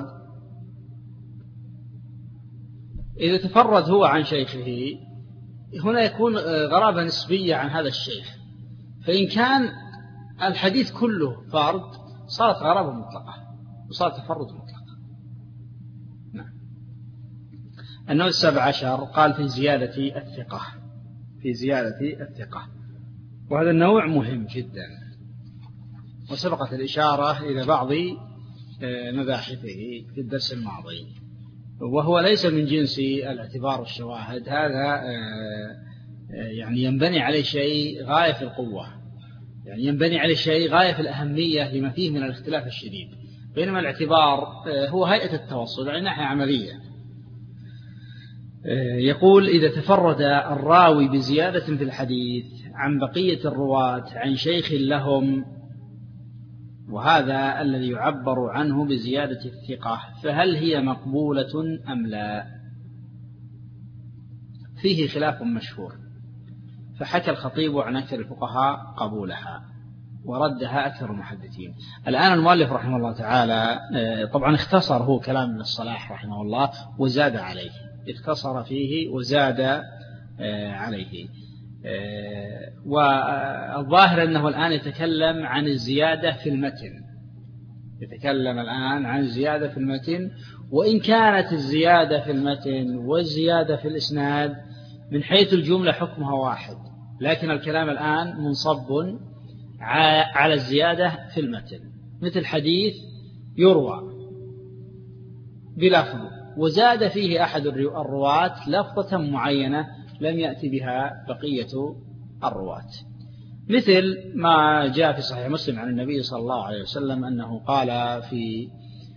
إذا تفرد هو عن شيخه هنا يكون غرابة نسبية عن هذا الشيخ، فإن كان الحديث كله فرد صارت غرابة مطلقة وصارت تفرد مطلقة. نعم. النوع السابع عشر قال في زيادة الثقة. في زيادة الثقة، وهذا النوع مهم جدا وسبقت الإشارة إلى بعض مباحثه في الدرس الماضي، وهو ليس من جنس الاعتبار والشواهد. هذا يعني ينبني عليه شيء غاية في القوة، يعني ينبني عليه شيء غاية في الأهمية لما فيه من الاختلاف الشديد، بينما الاعتبار هو هيئة التوصل يعني ناحية عملية. يقول إذا تفرد الراوي بزيادة في الحديث عن بقية الرواة عن شيخ لهم، وهذا الذي يعبر عنه بزيادة الثقة، فهل هي مقبولة أم لا؟ فيه خلاف مشهور، فحكى الخطيب عن أكثر الفقهاء قبولها وردها أكثر المحدثين. الآن المؤلف رحمه الله تعالى طبعا اختصر هو كلام ابن الصلاح رحمه الله وزاد عليه، اختصر فيه وزاد عليه. والظاهر أنه الآن يتكلم عن الزيادة في المتن، يتكلم الآن عن الزيادة في المتن، وإن كانت الزيادة في المتن والزيادة في الإسناد من حيث الجملة حكمها واحد، لكن الكلام الآن منصب على الزيادة في المتن. مثل حديث يروى بلفظ وزاد فيه أحد الرواة لفظة معينة لم يأتي بها بقية الرواة، مثل ما جاء في صحيح مسلم عن النبي صلى الله عليه وسلم أنه قال في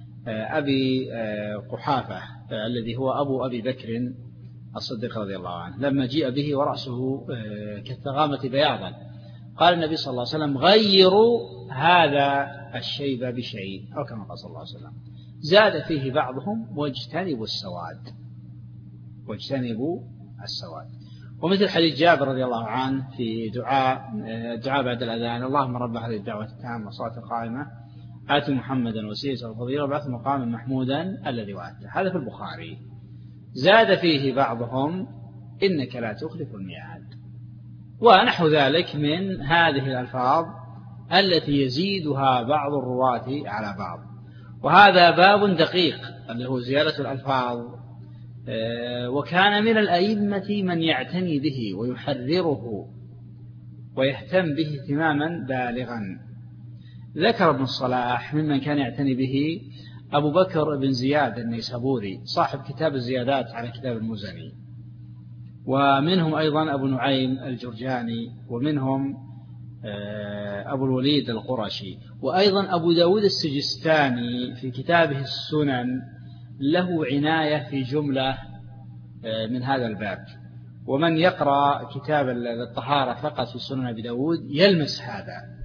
أبي قحافة الذي هو أبو أبي بكر الصديق رضي الله عنه لما جيء به ورأسه كالثغامة بياضا، قال النبي صلى الله عليه وسلم غيروا هذا الشيب بشيء، أو كما قال صلى الله عليه وسلم. زاد فيه بعضهم واجتنبوا السواد، واجتنبوا السواد. ومثل حديث جابر رضي الله عنه في دعاء دعاء بعد الأذان: اللهم رب هذه الدعوة التامة والصلاة القائمة آت محمدا وسيلة والفضيلة وبعث مقاما محمودا الذي وعدته. هذا في البخاري. زاد فيه بعضهم إنك لا تخلف الميعاد، ونحو ذلك من هذه الألفاظ التي يزيدها بعض الرواة على بعض. وهذا باب دقيق اللي هو زيادة الألفاظ، وكان من الأئمة من يعتني به ويحرره ويهتم به اهتماما بالغا. ذكر ابن الصلاح ممن كان يعتني به أبو بكر بن زياد النيسابوري صاحب كتاب الزيادات على كتاب المزني، ومنهم أيضا أبو نعيم الجرجاني، ومنهم أبو الوليد القرشي، وأيضا أبو داود السجستاني في كتابه السنن له عناية في جملة من هذا الباب. ومن يقرأ كتاب الطهارة فقط في سنن أبي داود يلمس هذا.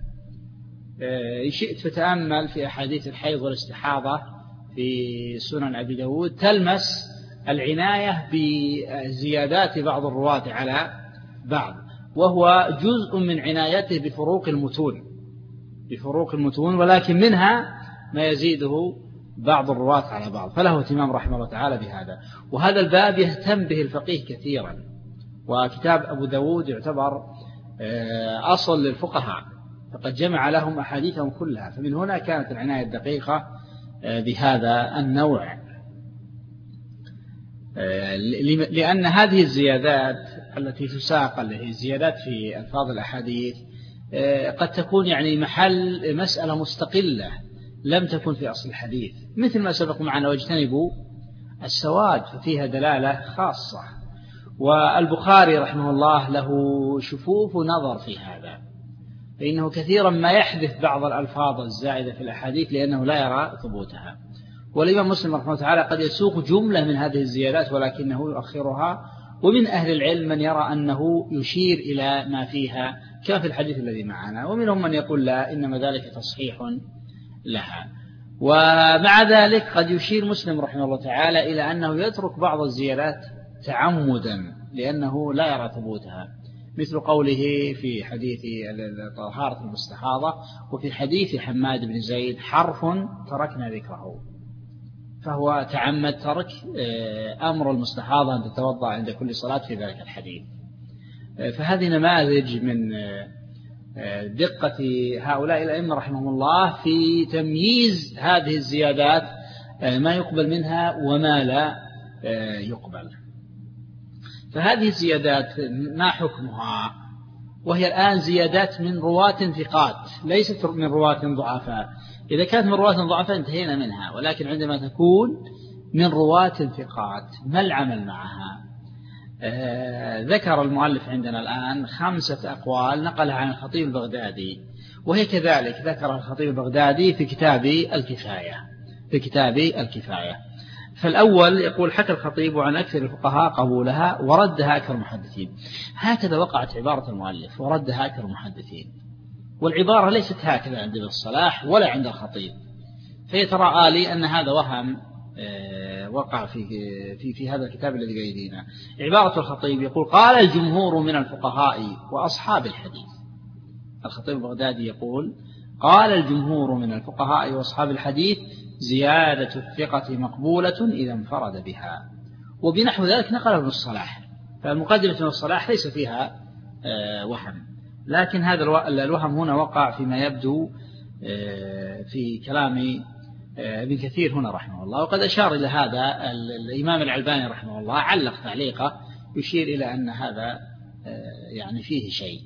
شئت فتأمل في أحاديث الحيض والاستحاضة في سنن أبي داود تلمس العناية بزيادات بعض الرواة على بعض، وهو جزء من عنايته بفروق المتون بفروق المتون ولكن منها ما يزيده بعض الرواة على بعض، فله اهتمام رحمه الله تعالى بهذا. وهذا الباب يهتم به الفقيه كثيرا، وكتاب أبو داود يعتبر أصل للفقهاء، فقد جمع لهم أحاديثهم كلها، فمن هنا كانت العناية الدقيقة بهذا النوع، لأن هذه الزيادات التي تساق اللي هي زيادات في ألفاظ الأحاديث قد تكون يعني محل مسألة مستقلة لم تكن في أصل الحديث، مثل ما سبق معنا واجتنبوا السواد، ففيها دلالة خاصة. والبخاري رحمه الله له شفوف نظر في هذا، فإنه كثيرا ما يحذف بعض الألفاظ الزائدة في الأحاديث لأنه لا يرى ثبوتها. والإمام مسلم رحمه الله تعالى قد يسوق جملة من هذه الزيادات ولكنه يؤخرها، ومن أهل العلم من يرى أنه يشير إلى ما فيها كما في الحديث الذي معنا، ومنهم من يقول لا إنما ذلك تصحيح لها. ومع ذلك قد يشير مسلم رحمه الله تعالى إلى أنه يترك بعض الزيادات تعمدا لأنه لا يرى ثبوتها، مثل قوله في حديث طهارة المستحاضة وفي حديث حماد بن زيد حرف تركنا ذكره، فهو تعمد ترك أمر المستحاضة أن تتوضأ عند كل صلاة في ذلك الحديث. فهذه نماذج من دقة هؤلاء الأئمة رحمهم الله في تمييز هذه الزيادات ما يقبل منها وما لا يقبل. فهذه الزيادات ما حكمها؟ وهي الآن زيادات من رواة ثقات ليست من رواة ضعفاء. إذا كانت من رواة ضعفاء انتهينا منها، ولكن عندما تكون من رواة ثقات ما العمل معها؟ آه ذكر المؤلف عندنا الآن خمسة أقوال نقلها عن الخطيب البغدادي، وهي كذلك ذكر الخطيب البغدادي في كتاب الكفاية في كتاب الكفاية. فالأول يقول حكى الخطيب عن أكثر الفقهاء قبولها وردها أكثر المحدثين. هكذا وقعت عبارة المؤلف وردها أكثر المحدثين، والعبارة ليست هكذا عند ابن الصلاح ولا عند الخطيب، فيتراءى لي أن هذا وهم وقع في في في هذا الكتاب الذي بيدينا. عبارة الخطيب يقول قال الجمهور من الفقهاء وأصحاب الحديث. الخطيب البغدادي يقول قال الجمهور من الفقهاء وأصحاب الحديث زيادة الثقة مقبولة إذا انفرد بها، وبنحو ذلك نقل ابن الصلاح. فالمقدمة ابن الصلاح ليس فيها وهم، لكن هذا الوهم هنا وقع فيما يبدو في كلام ابن كثير هنا رحمه الله، وقد أشار إلى هذا الإمام العلباني رحمه الله، علق تعليقه يشير إلى أن هذا يعني فيه شيء.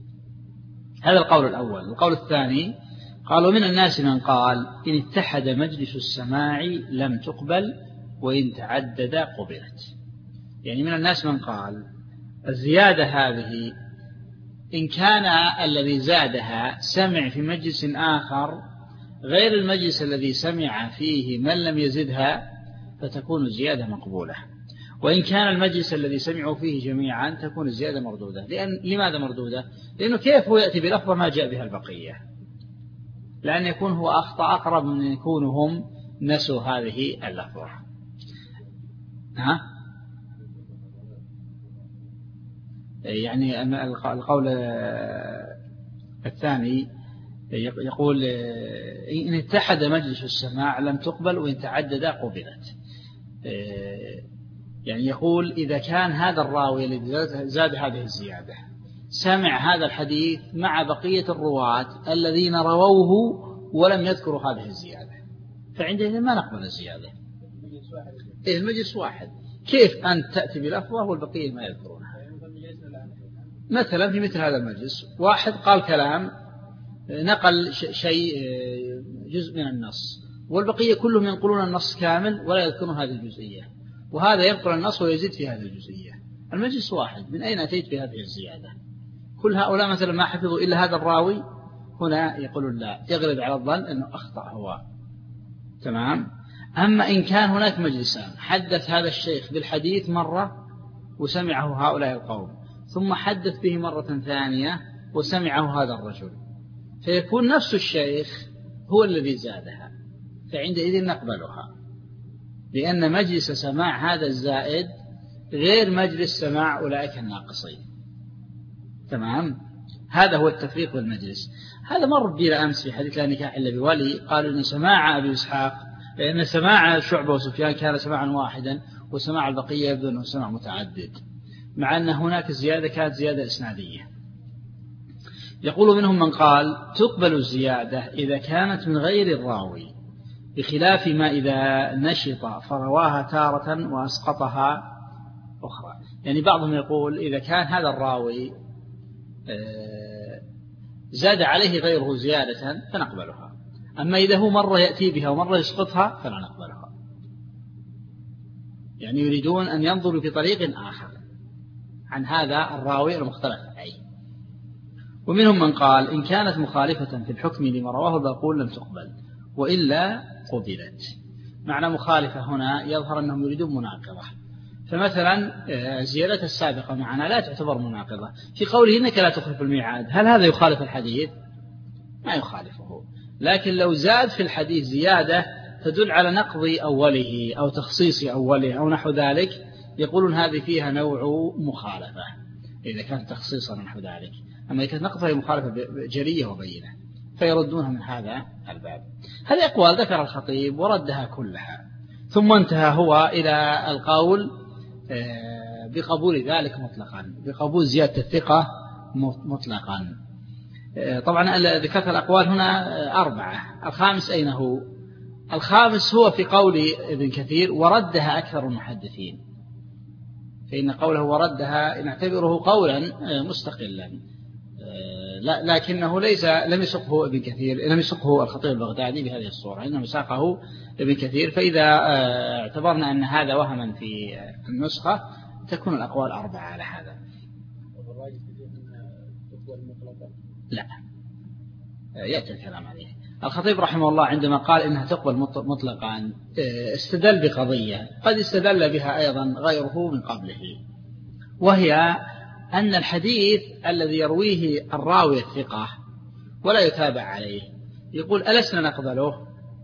هذا القول الأول. القول الثاني قالوا من الناس من قال إن اتحد مجلس السماع لم تقبل وإن تعدد قبلت. يعني من الناس من قال الزيادة هذه إن كان الذي زادها سمع في مجلس آخر غير المجلس الذي سمع فيه من لم يزدها فتكون الزيادة مقبولة، وإن كان المجلس الذي سمعوا فيه جميعا تكون الزيادة مردودة. لأن لماذا مردودة؟ لأنه كيف هو يأتي بلفظة ما جاء بها البقية، لأن يكون هو أخطأ أقرب من أن يكونوا هم نسوا هذه اللفظة. ها؟ يعني القول الثاني يقول إن اتحد مجلس السماع لم تقبل وإن تعدد قبلت. يعني يقول إذا كان هذا الراوي الذي زاد هذه الزيادة سمع هذا الحديث مع بقية الرواة الذين رووه ولم يذكروا هذه الزيادة فعندئذ ما نقبل الزيادة. إيه المجلس واحد، كيف أنت تأتي بلفظة والبقية ما يذكرونها؟ مثلا في مثل هذا المجلس واحد قال كلام نقل شيء جزء من النص والبقية كلهم ينقلون النص كامل ولا يذكرون هذه الجزئية، وهذا ينقل النص ويزيد في هذه الجزئية. المجلس واحد، من أين أتيت بهذه الزيادة؟ كل هؤلاء مثلا ما حفظوا إلا هذا الراوي، هنا يقولون لا، يغلب على الظن أنه أخطأ هو. تمام. أما إن كان هناك مجلسان حدث هذا الشيخ بالحديث مرة وسمعه هؤلاء القوم ثم حدث به مرة ثانية وسمعه هذا الرجل، فيكون نفس الشيخ هو الذي زادها، فعندئذ نقبلها، لأن مجلس سماع هذا الزائد غير مجلس سماع أولئك الناقصين. تمام. هذا هو التفريق بالمجلس. هذا مر بنا أمس في حديث لا نكاح إلا بولي، قالوا إن سماع أبي إسحاق لأن سماع شعبة وسفيان كان سماعا واحدا وسماع البقية يبدو أنه سماع متعدد، مع أن هناك زيادة كانت زيادة إسنادية. يقول منهم من قال تقبل الزيادة إذا كانت من غير الراوي، بخلاف ما إذا نشط فرواها تارة وأسقطها أخرى. يعني بعضهم يقول إذا كان هذا الراوي زاد عليه غيره زيادة فنقبلها، أما إذا هو مرة يأتي بها ومرة يسقطها فلا نقبلها. يعني يريدون أن ينظروا في طريق آخر عن هذا الراوي المختلف عليه. ومنهم من قال إن كانت مخالفة في الحكم لما رواه الباقون لم تقبل وإلا قبلت. معنى مخالفة هنا يظهر أنهم يريدون مناقضة، فمثلا الزيادة السابقة معنا لا تعتبر مناقضة. في قوله إنك لا تخلف الميعاد، هل هذا يخالف الحديث؟ ما يخالفه، لكن لو زاد في الحديث زيادة تدل على نقض أوله أو تخصيص أوله أو نحو ذلك، يقولون هذه فيها نوع مخالفة إذا كانت تخصيصا نحو ذلك. أما إذا كانت نقض فهي مخالفة جلية وبينة، فيردونها من هذا الباب. هذه أقوال ذكر الخطيب وردها كلها، ثم انتهى هو إلى القول بقبول ذلك مطلقا، بقبول زيادة الثقة مطلقا. طبعا ذكرت الأقوال هنا أربعة، الخامس أين هو؟ الخامس هو في قول ابن كثير وردها أكثر المحدثين، فإن قوله وردها نعتبره قولا مستقلا، لكنه ليس لم يسقه ابن كثير، لم يسقه الخطيب البغدادي بهذه الصورة، إنما ساقه ابن كثير. فإذا اعتبرنا أن هذا وهما في النسخة تكون الأقوال أربعة على هذا. لا، يأتي الكلام عليه. الخطيب رحمه الله عندما قال إنها تقبل مطلقا استدل بقضية قد استدل بها أيضا غيره من قبله، وهي أن الحديث الذي يرويه الراوي الثقة ولا يتابع عليه يقول ألسنا نقبله؟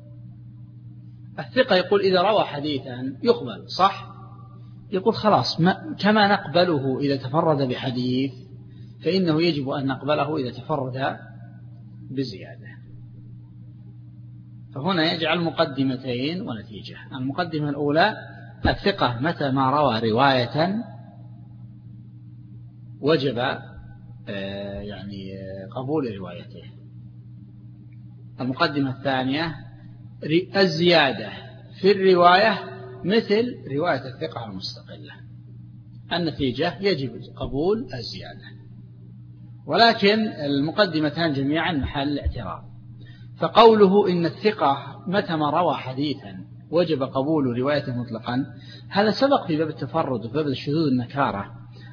الثقة يقول إذا روى حديثا يقبل صح، يقول خلاص ما كما نقبله إذا تفرد بحديث فإنه يجب أن نقبله إذا تفرد بزيادة. فهنا يجعل مقدمتين ونتيجة. المقدمة الأولى الثقة متى ما روى رواية وجب يعني قبول روايته. المقدمة الثانية الزيادة في الرواية مثل رواية الثقة المستقلة، النتيجة يجب قبول الزيادة. ولكن المقدمتان جميعا محل اعتراض. فقوله إن الثقة متى ما روى حديثا وجب قبول روايته مطلقا، هذا سبق في باب التفرد وفي باب الشذوذ النكارة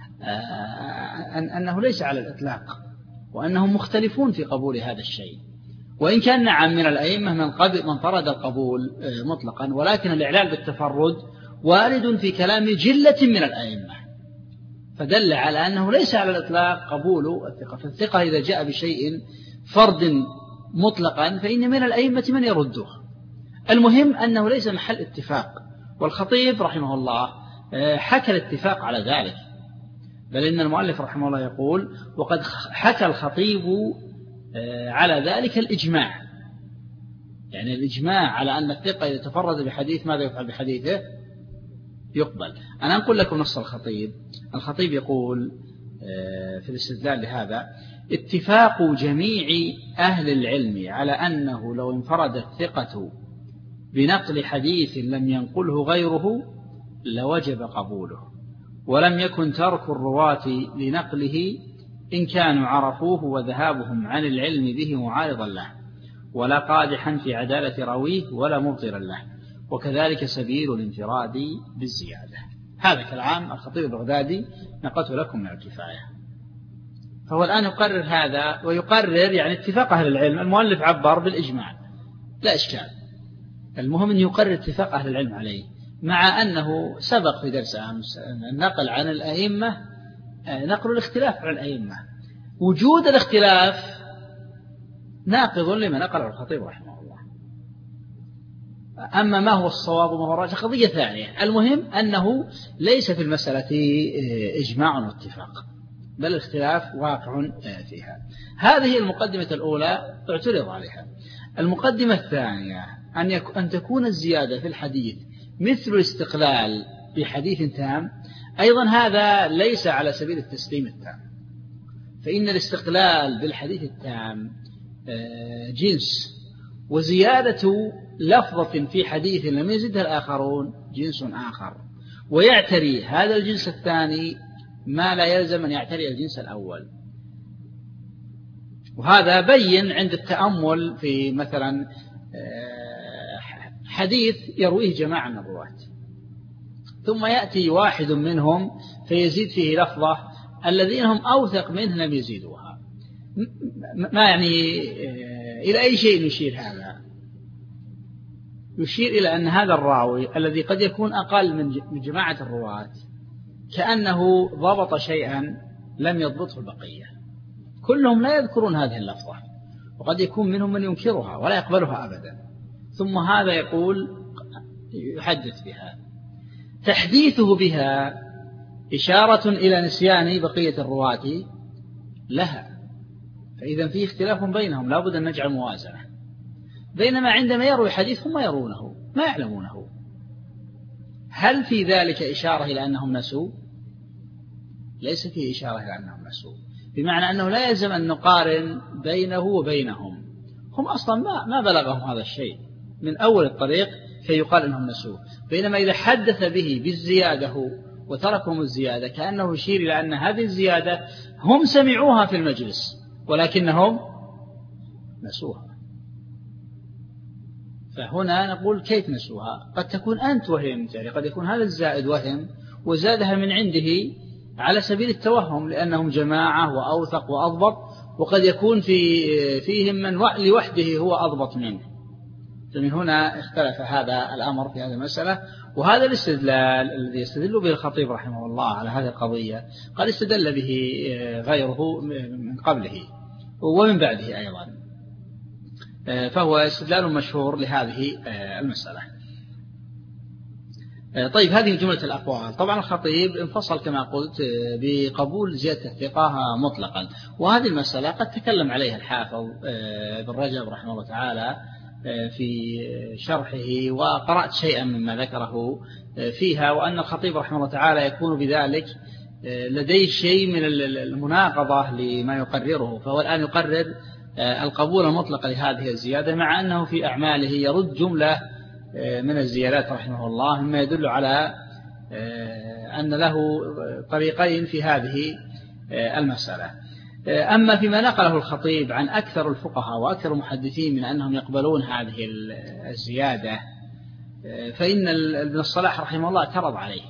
أنه ليس على الإطلاق، وأنهم مختلفون في قبول هذا الشيء، وإن كان نعم من الأئمة من قبل من فرض القبول مطلقا، ولكن الإعلال بالتفرد وارد في كلام جلة من الأئمة، فدل على أنه ليس على الإطلاق قبول الثقة. فالثقة إذا جاء بشيء فرد مطلقا فإن من الأئمة من يرده. المهم أنه ليس محل اتفاق، والخطيب رحمه الله حكى الاتفاق على ذلك، بل إن المؤلف رحمه الله يقول وقد حكى الخطيب على ذلك الإجماع، يعني الإجماع على أن الثقة إذا تفرد بحديث ماذا يفعل بحديثه؟ يقبل. أنا أقول لكم نص الخطيب. الخطيب يقول في الاستدلال لهذا: اتفاق جميع أهل العلم على أنه لو انفرد الثقة بنقل حديث لم ينقله غيره لوجب قبوله، ولم يكن ترك الرواة لنقله إن كانوا عرفوه وذهابهم عن العلم به معارضا له، ولا قادحا في عدالة راويه ولا مبطلا له، وكذلك سبيل الانفراد بالزيادة. هذا كلام الخطيب البغدادي نقلت لكم من الكفاية. فهو الآن يقرر هذا ويقرر يعني اتفاق أهل العلم. المؤلف عبر بالإجماع لا إشكال، المهم أن يقرر اتفاق أهل العلم عليه، مع أنه سبق في درس أمس النقل عن الأئمة نقل الاختلاف عن الأئمة، وجود الاختلاف ناقض لما نقل الخطيب رحمه الله. أما ما هو الصواب وما هو الراجح قضية ثانية. المهم أنه ليس في المسألة إجماع واتفاق، بل الاختلاف واقع فيها. هذه المقدمة الأولى اعترض عليها. المقدمة الثانية أن, يك... أن تكون الزيادة في الحديث مثل الاستقلال بحديث تام، أيضا هذا ليس على سبيل التسليم التام، فإن الاستقلال بالحديث التام جنس، وزيادة لفظة في حديث لم يزدها الآخرون جنس آخر، ويعتري هذا الجنس الثاني ما لا يلزم أن يعتري الجنس الأول. وهذا بين عند التأمل في مثلا حديث يرويه جماعة من الرواة، ثم يأتي واحد منهم فيزيد فيه لفظة الذين هم أوثق منه لم يزيدوها. ما يعني إلى أي شيء يشير هذا؟ يشير إلى أن هذا الراوي الذي قد يكون أقل من جماعة الرواة كأنه ضبط شيئا لم يضبطه البقية، كلهم لا يذكرون هذه اللفظة، وقد يكون منهم من ينكرها ولا يقبلها أبدا، ثم هذا يقول يحدث بها. تحديثه بها إشارة إلى نسيان بقية الرواة لها، فإذا فيه اختلاف بينهم لا بد أن نجعل موازنة، بينما عندما يروي حديث هم ما يرونه ما يعلمونه. هل في ذلك إشارة إلى أنهم نسوا؟ ليس فيه إشارة إلى أنهم نسوا، بمعنى أنه لا يلزم أن نقارن بينه وبينهم، هم أصلا ما, ما بلغهم هذا الشيء من أول الطريق فيقال أنهم نسوا. بينما إذا حدث به بالزيادة وتركهم الزيادة كأنه يشير إلى أن هذه الزيادة هم سمعوها في المجلس ولكنهم نسوها. فهنا نقول كيف نسوها؟ قد تكون أنت وهمت، يعني قد يكون هذا الزائد وهم وزادها من عنده على سبيل التوهم لأنهم جماعة وأوثق وأضبط، وقد يكون في فيهم من لوحده هو أضبط منه. فمن هنا اختلف هذا الأمر في هذه المسألة. وهذا الاستدلال الذي يستدل به الخطيب رحمه الله على هذه القضية قد استدل به غيره من قبله ومن بعده أيضا، فهو استدلال مشهور لهذه المسألة. طيب، هذه جملة الأقوال. طبعا الخطيب انفصل كما قلت بقبول زيادة الثقة مطلقا، وهذه المسألة قد تكلم عليها الحافظ بن رجب رحمه الله تعالى في شرحه، وقرأت شيئا مما ذكره فيها، وأن الخطيب رحمه الله تعالى يكون بذلك لديه شيء من المناقضة لما يقرره، فهو الآن يقرر القبول المطلق لهذه الزيادة، مع أنه في أعماله يرد جملة من الزيادات رحمه الله، مما يدل على أن له طريقين في هذه المسألة. أما فيما نقله الخطيب عن أكثر الفقهاء وأكثر المحدثين من أنهم يقبلون هذه الزيادة، فإن ابن الصلاح رحمه الله اعترض عليه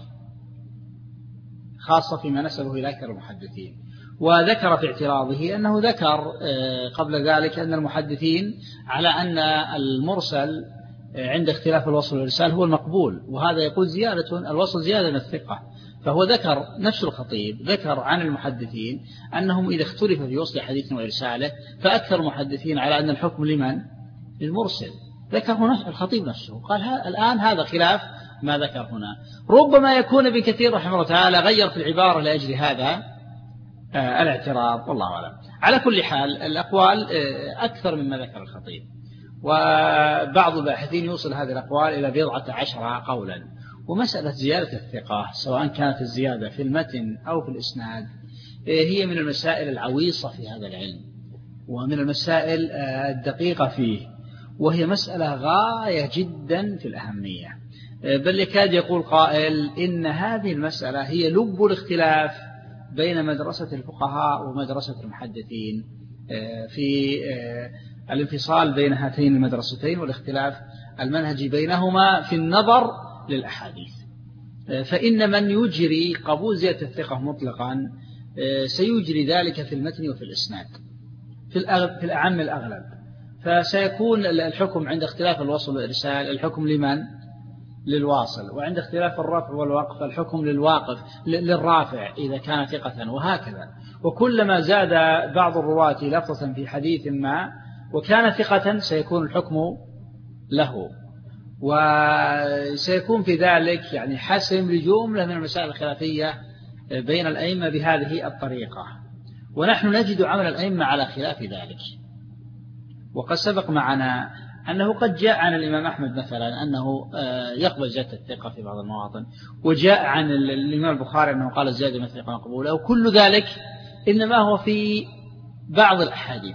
خاصة فيما نسبه إلى أكثر المحدثين، وذكر في اعتراضه أنه ذكر قبل ذلك أن المحدثين على أن المرسل عند اختلاف الوصل والإرسال هو المقبول، وهذا يقول زيادة الوصل زيادة من الثقة. فهو ذكر نفس الخطيب ذكر عن المحدثين أنهم إذا اختلف في وصل حديث وإرساله فأكثر المحدثين على أن الحكم لمن؟ للمرسل. ذكره الخطيب نفسه قال الآن هذا خلاف ما ذكر هنا. ربما يكون ابن كثير رحمه الله تعالى غير في العبارة لأجل هذا الاعتراض، والله أعلم. على كل حال الأقوال أكثر مما ذكر الخطيب، وبعض الباحثين يوصل هذه الأقوال إلى بضعة عشر قولا. ومسألة زيادة الثقة سواء كانت الزيادة في المتن أو في الإسناد هي من المسائل العويصة في هذا العلم، ومن المسائل الدقيقة فيه، وهي مسألة غاية جدا في الأهمية، بل يكاد يقول قائل إن هذه المسألة هي لب الاختلاف بين مدرسة الفقهاء ومدرسة المحدثين في الانفصال بين هاتين المدرستين والاختلاف المنهجي بينهما في النظر للأحاديث. فإن من يجري قبول زيادة الثقة مطلقا سيجري ذلك في المتن وفي الإسناد في الأعم الأغلب، فسيكون الحكم عند اختلاف الوصل والإرسال الحكم لمن؟ للواصل، وعند اختلاف الرفع والوقف الحكم للواقف للرافع إذا كان ثقة، وهكذا. وكلما زاد بعض الرواة لفظة في حديث ما وكان ثقة سيكون الحكم له، وسيكون في ذلك يعني حسم لجملة من المسائل الخلافية بين الأئمة بهذه الطريقة. ونحن نجد عمل الأئمة على خلاف ذلك. وقد سبق معنا أنه قد جاء عن الإمام أحمد مثلا أنه يقبل زيادة الثقة في بعض المواطن، وجاء عن الإمام البخاري أنه قال زيادة من الثقة مقبولة، وكل ذلك إنما هو في بعض الأحاديث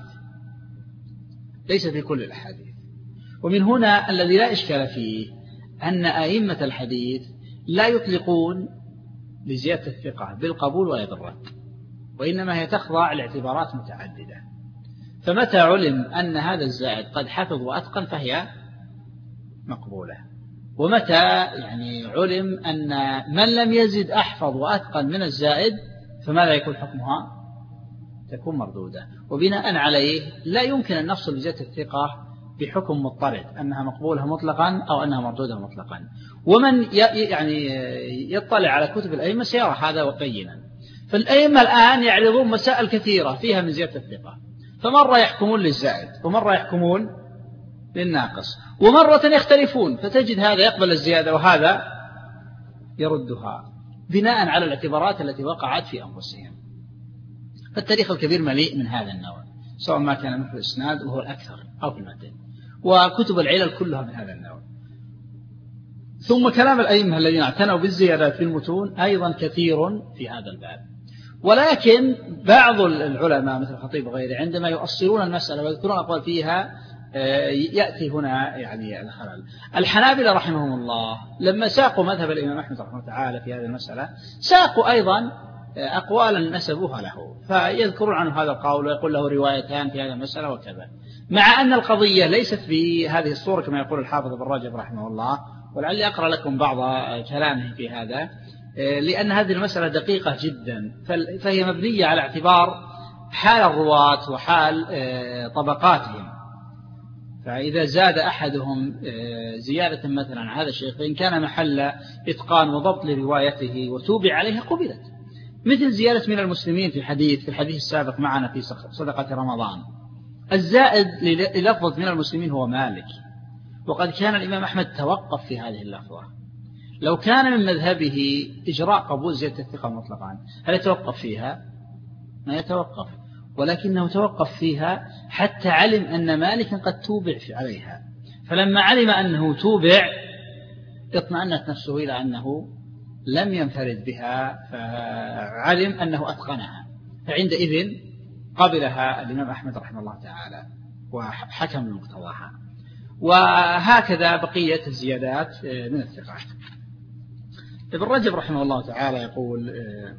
ليس في كل الأحاديث. ومن هنا الذي لا إشكال فيه أن أئمة الحديث لا يطلقون لزيادة الثقة بالقبول ولا بالرد، وإنما هي تخضع لاعتبارات متعددة. فمتى علم أن هذا الزائد قد حفظ وأتقن فهي مقبولة، ومتى يعني علم أن من لم يزد أحفظ وأتقن من الزائد فماذا يكون حكمها؟ تكون مردودة. وبناء عليه لا يمكن أن نفصل بزيادة الثقة بحكم مضطرد أنها مقبولة مطلقا أو أنها مردودة مطلقا. ومن يعني يطلع على كتب الأئمة سيرى هذا وبينا. فالأئمة الآن يعرضون مسائل كثيرة فيها من زيادة الثقة، فمرة يحكمون للزائد ومرة يحكمون للناقص، ومرة يختلفون، فتجد هذا يقبل الزيادة وهذا يردها بناء على الاعتبارات التي وقعت في أنفسهم. فالتاريخ الكبير مليء من هذا النوع، سواء ما كان مثل الإسناد وهو الأكثر أو في المتن، وكتب العلل كلها من هذا النوع. ثم كلام الأئمة الذين اعتنوا بالزيادات في المتون أيضا كثير في هذا الباب. ولكن بعض العلماء مثل الخطيب وغيره عندما يؤصلون المسألة ويذكرون أقوال فيها يأتي هنا يعني الخلل. الحنابلة رحمهم الله لما ساقوا مذهب الإمام أحمد رحمه الله تعالى في هذه المسألة ساقوا أيضا أقوالا نسبوها له، فيذكرون عنه هذا القول ويقول له روايتان في هذه المسألة وكذا، مع أن القضية ليست بهذه الصورة كما يقول الحافظ ابن رجب رحمه الله. ولعلي أقرأ لكم بعض كلامه في هذا، لأن هذه المسألة دقيقة جدا، فهي مبنية على اعتبار حال الرواة وحال طبقاتهم. فإذا زاد أحدهم زيادة مثلا عن هذا الشيخ فإن كان محل إتقان وضبط لروايته وتوبع عليها قبلت، مثل زيادة من المسلمين في الحديث في الحديث السابق معنا في صدقة رمضان. الزائد للفظة من المسلمين هو مالك، وقد كان الإمام أحمد توقف في هذه اللفظة. لو كان من مذهبه إجراء قبول زيادة الثقة مطلقا هل يتوقف فيها؟ ما يتوقف، ولكنه توقف فيها حتى علم أن مالكا قد توبع عليها، فلما علم أنه توبع اطمأنت نفسه إلى أنه لم ينفرد بها، فعلم أنه أتقنها، فعندئذ قبلها الإمام أحمد رحمه الله تعالى وحكم بمقتضاها. وهكذا بقية الزيادات من الثقات. ابن رجب رحمه الله تعالى يقول،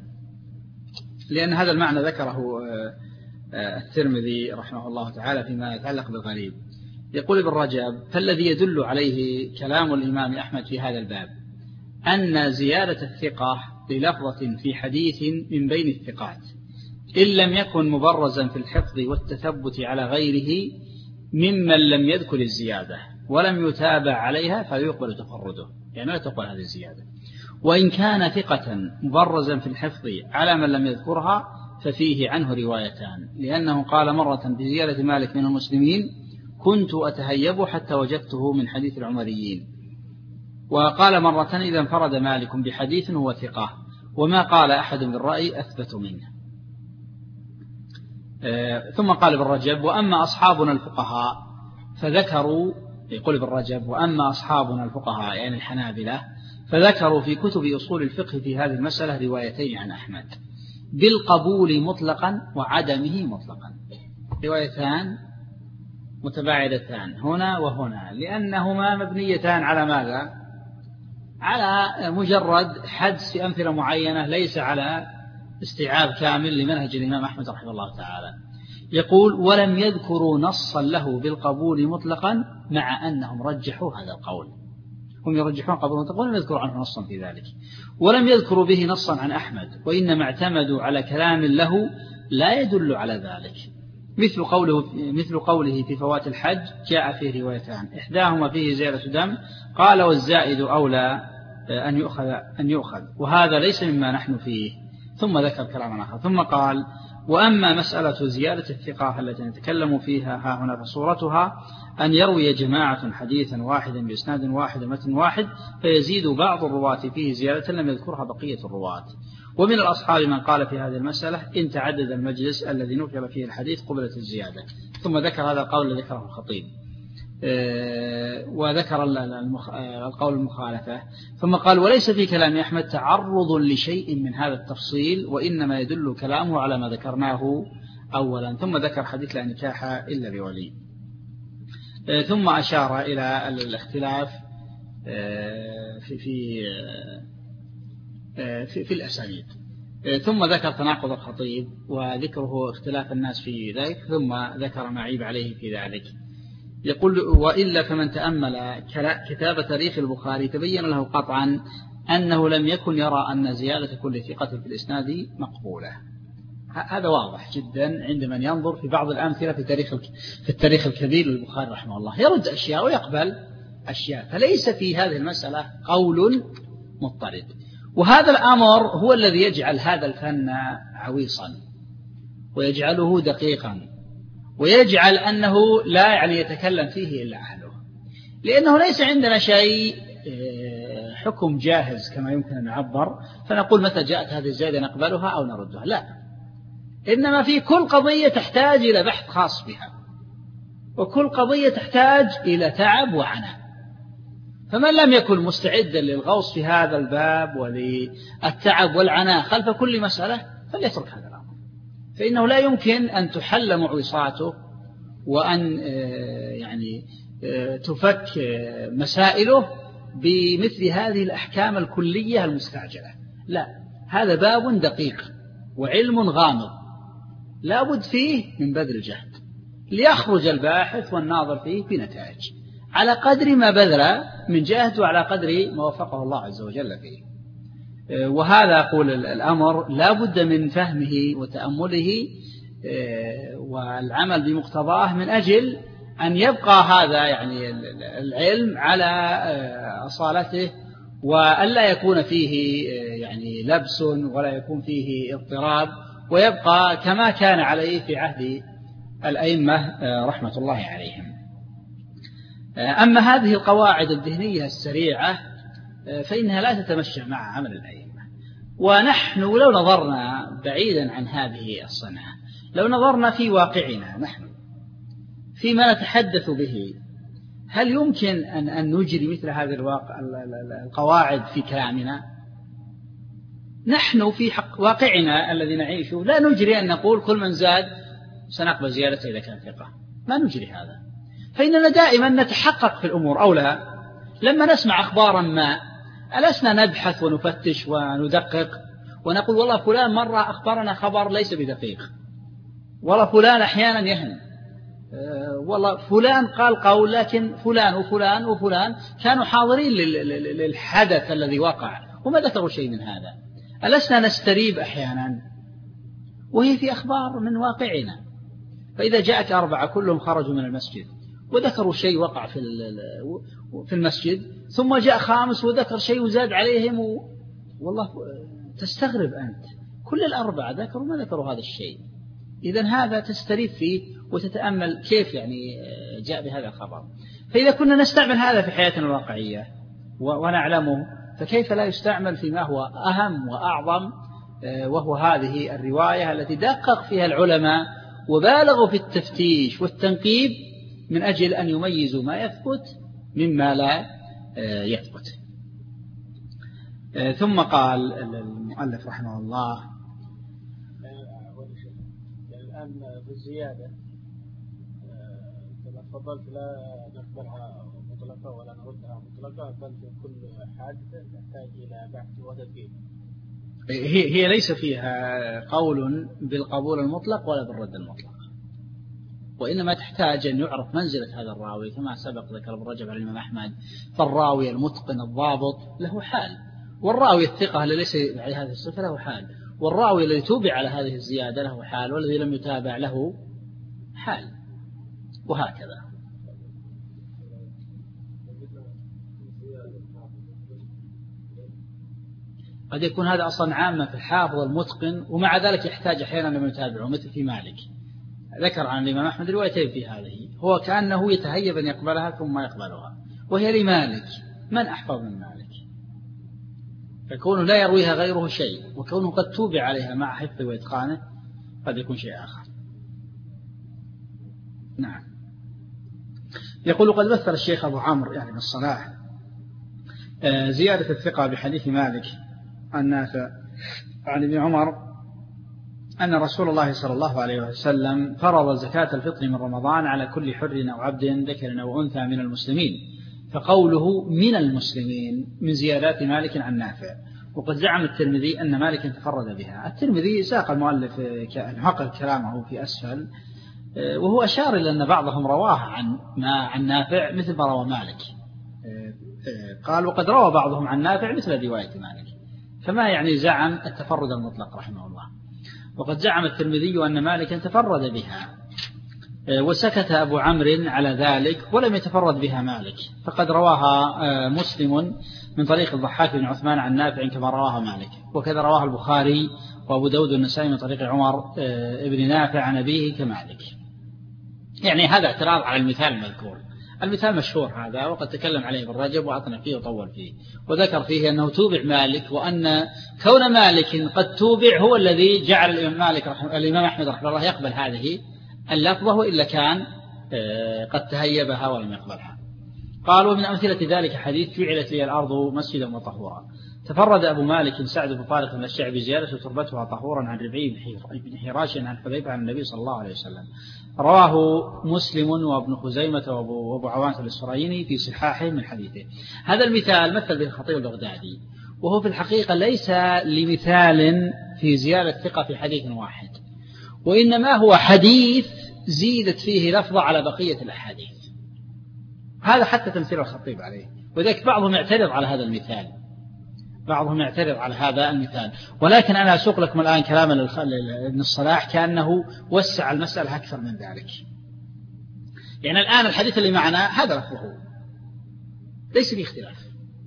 لأن هذا المعنى ذكره الترمذي رحمه الله تعالى فيما يتعلق بالغريب، يقول ابن رجب: فالذي يدل عليه كلام الإمام أحمد في هذا الباب أن زيادة الثقة بلفظة في حديث من بين الثقات إن لم يكن مبرزا في الحفظ والتثبت على غيره ممن لم يذكر الزيادة ولم يتابع عليها فيقبل تفرده، يعني لا تقبل هذه الزيادة. وإن كان ثقة مبرزا في الحفظ على من لم يذكرها ففيه عنه روايتان، لأنه قال مرة بزيادة مالك من المسلمين: كنت أتهيب حتى وجدته من حديث العمريين. وقال مرة: إذا انفرد مالك بحديث هو ثقة، وما قال أحد بالرأي أثبت منه. آه ثم قال ابن رجب: وأما أصحابنا الفقهاء فذكروا، يقول ابن رجب: وأما أصحابنا الفقهاء يعني الحنابلة فذكروا في كتب أصول الفقه في هذه المسألة روايتين عن أحمد بالقبول مطلقا وعدمه مطلقا، روايتان متباعدتان هنا وهنا، لأنهما مبنيتان على ماذا؟ على مجرد حدس في أمثلة معينة، ليس على استيعاب كامل لمنهج الإمام أحمد رحمه الله تعالى. يقول: ولم يذكروا نصا له بالقبول مطلقا مع أنهم رجحوا هذا القول، هم يرجحون قبول مطلقا ولم يذكروا عنه نصا في ذلك، ولم يذكروا به نصا عن أحمد، وإنما اعتمدوا على كلام له لا يدل على ذلك، مثل قوله مثل قوله في فوات الحج جاء فيه روايتان إحداهما فيه زيادة دم، قال: والزائد أولى أن يؤخذ أن يؤخذ وهذا ليس مما نحن فيه. ثم ذكر كلاما آخر ثم قال: وأما مسألة زيادة الثقة التي نتكلم فيها ها هنا فصورتها أن يروي جماعة حديثا واحدا بإسناد واحد ومتن واحد فيزيد بعض الرواة فيه زيادة لم يذكرها بقية الرواة. ومن الأصحاب من قال في هذه المسألة إن تعدد المجلس الذي نقل فيه الحديث قبلت الزيادة. ثم ذكر هذا القول الذي ذكره الخطيب، وذكر القول المخالفة. ثم قال: وليس في كلام أحمد تعرض لشيء من هذا التفصيل، وإنما يدل كلامه على ما ذكرناه أولا. ثم ذكر حديث لا نكاح إلا بولي. ثم أشار إلى الاختلاف في في في, في الأسانيد. ثم ذكر تناقض الخطيب وذكره اختلاف الناس في ذلك، ثم ذكر ما عيب عليه في ذلك. يقول: وإلا فمن تأمل كتاب تاريخ البخاري تبين له قطعا أنه لم يكن يرى أن زيادة كل ثقة في الإسناد مقبولة. هذا واضح جدا عند من ينظر في بعض الأمثلة في تاريخ في التاريخ الكبير للبخاري رحمه الله، يرد أشياء ويقبل أشياء، فليس في هذه المسألة قول مضطرد. وهذا الأمر هو الذي يجعل هذا الفن عويصا ويجعله دقيقا ويجعل أنه لا يعني يتكلم فيه إلا أهله، لأنه ليس عندنا شيء حكم جاهز كما يمكن أن نعبر فنقول متى جاءت هذه الزيادة نقبلها أو نردها، لا، إنما في كل قضية تحتاج إلى بحث خاص بها، وكل قضية تحتاج إلى تعب وعناء. فمن لم يكن مستعدا للغوص في هذا الباب وللتعب والعناء خلف كل مسألة فليترك هذا الأمر، فإنه لا يمكن أن تحل معوصاته وأن يعني تفك مسائله بمثل هذه الأحكام الكلية المستعجلة. لا، هذا باب دقيق وعلم غامض لا بد فيه من بذل الجهد ليخرج الباحث والناظر فيه بنتائج على قدر ما بذل من جهد وعلى قدر ما وفقه الله عز وجل فيه. وهذا أقول الأمر لا بد من فهمه وتأمله والعمل بمقتضاه من أجل أن يبقى هذا يعني العلم على أصالته، وألا يكون فيه يعني لبس ولا يكون فيه اضطراب، ويبقى كما كان عليه في عهد الأئمة رحمة الله عليهم. أما هذه القواعد الذهنية السريعة فإنها لا تتمشى مع عمل الأئمة. ونحن لو نظرنا بعيدا عن هذه الصنعة، لو نظرنا في واقعنا نحن فيما نتحدث به، هل يمكن أن أن نجري مثل هذه الواقع القواعد في كلامنا؟ نحن في حق واقعنا الذي نعيشه لا نجري أن نقول كل من زاد سنقبل زيادته إذا كان ثقة، ما نجري هذا، فإننا دائما نتحقق في الأمور أو لا. لما نسمع أخبارا ما ألسنا نبحث ونفتش وندقق ونقول والله فلان مرة أخبرنا خبر ليس بدقيق، والله فلان أحيانا يهن، أه والله فلان قال قول، لكن فلان وفلان وفلان كانوا حاضرين للحدث الذي وقع وما ذكروا شيء من هذا. ألسنا نستريب أحيانا وهي في أخبار من واقعنا؟ فإذا جاءك أربعة كلهم خرجوا من المسجد وذكروا شيء وقع في في المسجد، ثم جاء خامس وذكر شيء وزاد عليهم و... والله تستغرب أنت، كل الأربعة ذكروا ما ذكروا هذا الشيء. إذن هذا تستريب فيه وتتأمل كيف يعني جاء بهذا الخبر. فإذا كنا نستعمل هذا في حياتنا الواقعية ونعلمه، فكيف لا يستعمل فيما هو أهم وأعظم، وهو هذه الرواية التي دقق فيها العلماء وبالغوا في التفتيش والتنقيب من أجل أن يميزوا ما يثبت مما لا يثبت. ثم قال المؤلف رحمه الله: الآن بالزيادة كما تفضلت لا نقبلها مطلقة ولا نردها مطلقة، بل في كل حادثة تحتاج إلى بحث وتدقيق. هي هي ليس فيها قول بالقبول المطلق ولا بالرد المطلق، وإنما تحتاج أن يعرف منزلة هذا الراوي كما سبق ذكر ابن رجب عن الإمام أحمد. فالراوي المتقن الضابط له حال، والراوي الثقة الذي ليس على هذه الصفة له حال، والراوي الذي توبع على هذه الزيادة له حال، والذي لم يتابع له حال، وهكذا. قد يكون هذا أصلا عامة في الحافظ المتقن، ومع ذلك يحتاج أحيانا لمن يتابعه، مثل في مالك ذكر عن الإمام أحمد روايتين في هذه، هو كأنه يتهيب أن يقبلها ثم يقبلها، وهي لمالك. من أحفظ من مالك؟ فكونه لا يرويها غيره شيء، وكونه قد توبع عليها مع حفظه وإتقانه قد يكون شيء آخر. نعم. يقول: قد مثل الشيخ أبو عمرو يعني بن الصلاح زيادة الثقة بحديث مالك النافع عن ابن عمر أن رسول الله صلى الله عليه وسلم فرض زكاة الفطر من رمضان على كل حر أو عبد ذكر أو أنثى من المسلمين، فقوله من المسلمين من زيادات مالك عن نافع. وقد زعم الترمذي أن مالك تفرد بها. الترمذي ساق المؤلف محقق كلامه في أسفل، وهو أشار إلى أن بعضهم رواه عن ما عن نافع مثل ما روى مالك. قال: وقد روى بعضهم عن نافع مثل رواية مالك، فما يعني زعم التفرد المطلق رحمه الله. وقد زعم الترمذي أن مالكا تفرد بها، وسكت أبو عمرو على ذلك ولم يتفرد بها مالك، فقد رواها مسلم من طريق الضحاك بن عثمان عن نافع كما رواها مالك، وكذا رواها البخاري وأبو داود والنسائي من طريق عمر ابن نافع عن أبيه كمالك. يعني هذا اعتراض على المثال المذكور. المثال مشهور هذا، وقد تكلم عليه ابن رجب وأطنى فيه وطول فيه، وذكر فيه أنه توبع مالك، وأن كون مالك قد توبع هو الذي جعل الإمام مالك الإمام أحمد رحمه الله يقبل هذه اللفظة، وإلا كان قد تهيبها ولم يقبلها. قال: ومن أمثلة ذلك حديث جعلت لي الأرض مسجدا وطهورا. تفرد أبو مالك سعد بن طارق من الشعب زيادة تربتها طهورا عن ربعي بن حراش عن حذيفة عن النبي صلى الله عليه وسلم. رواه مسلم وابن خزيمة وابو عوانة الإسرائيلي في صحاحه من حديثه. هذا المثال مثل به الخطيب البغدادي، وهو في الحقيقة ليس لمثال في زيادة ثقة في حديث واحد، وإنما هو حديث زيدت فيه لفظة على بقية الأحاديث. هذا حتى تمثيل الخطيب عليه، وذلك بعضهم يعترض على هذا المثال بعضهم يعترض على هذا المثال ولكن أنا أسوق لكم الآن كلاما لابن الصلاح كأنه وسع المسألة أكثر من ذلك. يعني الآن الحديث اللي معنا هذا لفظه ليس فيه اختلاف،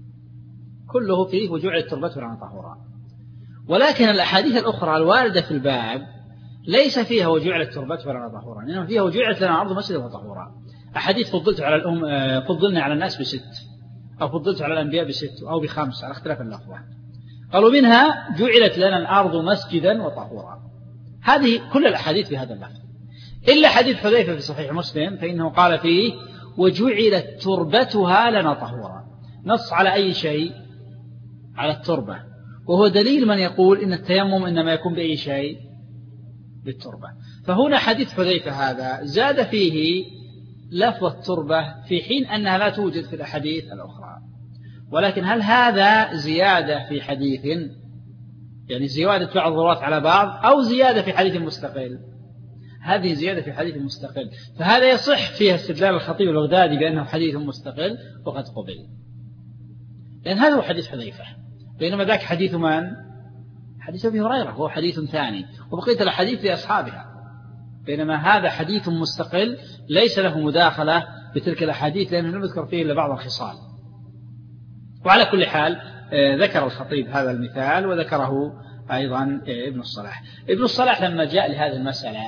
كله فيه وجعلت تربته لنا طهورا، ولكن الأحاديث الأخرى الواردة في الباب ليس فيها وجعلت تربته لنا طهورا، إنما فيها وجعلت لنا أرض مسجدا وطهورا. أحاديث فضلت على الأم فضلنا على الناس بست، أو فضلت على الأنبياء بست أو بخمس على اختلاف اللفظة. قالوا منها جعلت لنا الأرض مسجدا وطهورا. هذه كل الأحاديث بهذا اللفظ، إلا حديث حذيفة في صحيح مسلم فإنه قال فيه وجعلت تربتها لنا طهورا، نص على أي شيء؟ على التربة، وهو دليل من يقول إن التيمم إنما يكون بأي شيء؟ بالتربة. فهنا حديث حذيفة هذا زاد فيه لفظ التربة في حين أنها لا توجد في الأحاديث الأخرى. ولكن هل هذا زيادة في حديث، يعني زيادة بعض الرواة على بعض، أو زيادة في حديث مستقل؟ هذه زيادة في حديث مستقل، فهذا يصح فيها استدلال الخطيب البغدادي بأنه حديث مستقل وقد قبل، لأن هذا هو حديث حذيفة، بينما ذاك حديث من؟ حديث أبي هريرة، هو حديث ثاني، وبقية الحديث لأصحابها، بينما هذا حديث مستقل ليس له مداخلة بتلك الأحاديث لأنه لم يذكر فيه إلا بعض الخصال. وعلى كل حال ذكر الخطيب هذا المثال وذكره أيضا ابن الصلاح. ابن الصلاح لما جاء لهذه المسألة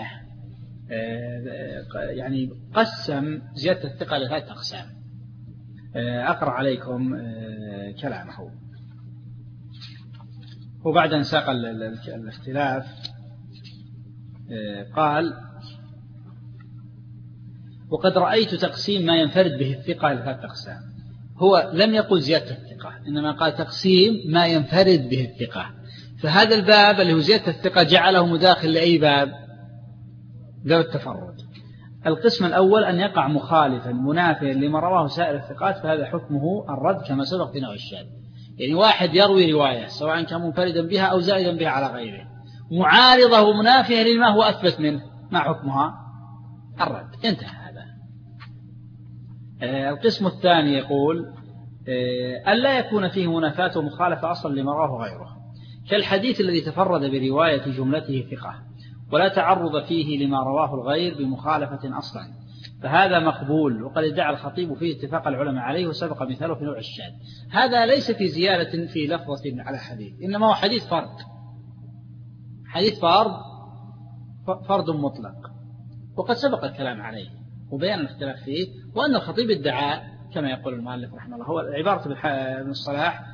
يعني قسم زيادة الثقة لثلاثة أقسام. أقرأ عليكم كلامه. وبعد أن ساق الاختلاف قال: وقد رأيت تقسيم ما ينفرد به الثقة لثلاثة أقسام. هو لم يقل زيادة الثقة، إنما قال تقسيم ما ينفرد به الثقة. فهذا الباب اللي هو زيادة الثقة جعله مداخل لأي باب؟ باب التفرد. القسم الأول أن يقع مخالفا منافيا لما رواه سائر الثقات، فهذا حكمه الرد كما سبق في نوع الشاذ. يعني واحد يروي رواية سواء كان منفردا بها أو زائدا بها على غيره، معارضة ومنافية لما هو أثبت منه، ما حكمها؟ الرد. انتهى هذا. القسم الثاني يقول ألا يكون فيه منافاة ومخالفة أصلا لما رواه غيره، كالحديث الذي تفرد برواية جملته ثقة ولا تعرض فيه لما رواه الغير بمخالفة أصلا، فهذا مقبول. وقد ادعى الخطيب فيه اتفاق العلماء عليه وسبق مثاله في نوع الشاذ. هذا ليس في زيادة في لفظة على حديث، إنما هو حديث فرد، حديث فرد فرد مطلق، وقد سبق الكلام عليه وبيان الاختلاف فيه، وأن الخطيب ادعى كما يقول المؤلف رحمه الله. هو عبارة ابن الصلاح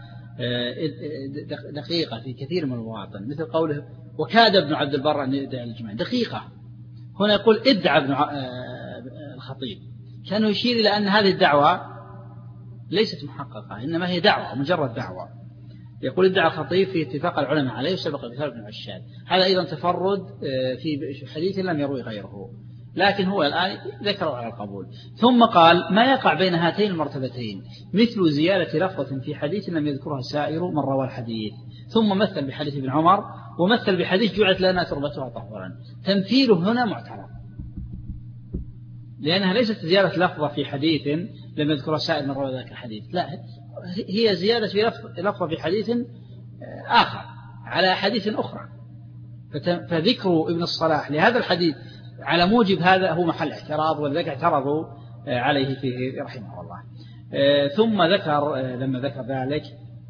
دقيقة في كثير من المواطن، مثل قوله وكاد ابن عبد البر أن يدعي الجماعة، دقيقة. هنا يقول ادعى ابن الخطيب، كانه يشير إلى أن هذه الدعوة ليست محققة، إنما هي دعوة، مجرد دعوة. يقول ادعى الخطيب في اتفاق العلماء عليه وسبق مثال ابن عشاد. هذا أيضا تفرد في حديث لم يروي غيره، لكن هو الآن ذكره على القبول. ثم قال ما يقع بين هاتين المرتبتين مثل زيادة لفظة في حديث لم يذكرها سائر من روى الحديث. ثم مثل بحديث ابن عمر ومثل بحديث جعلت لنا تربتها طهورا. تمثيله هنا معترض، لأنها ليست زيادة لفظة في حديث لم يذكرها سائر من روى ذاك الحديث، لا، هي زيادة في لفظة في حديث آخر على حديث أخرى. فذكر ابن الصلاح لهذا الحديث على موجب هذا هو محل اعتراض، والذك اعترضوا عليه فيه رحمه الله. ثم ذكر لما ذكر ذلك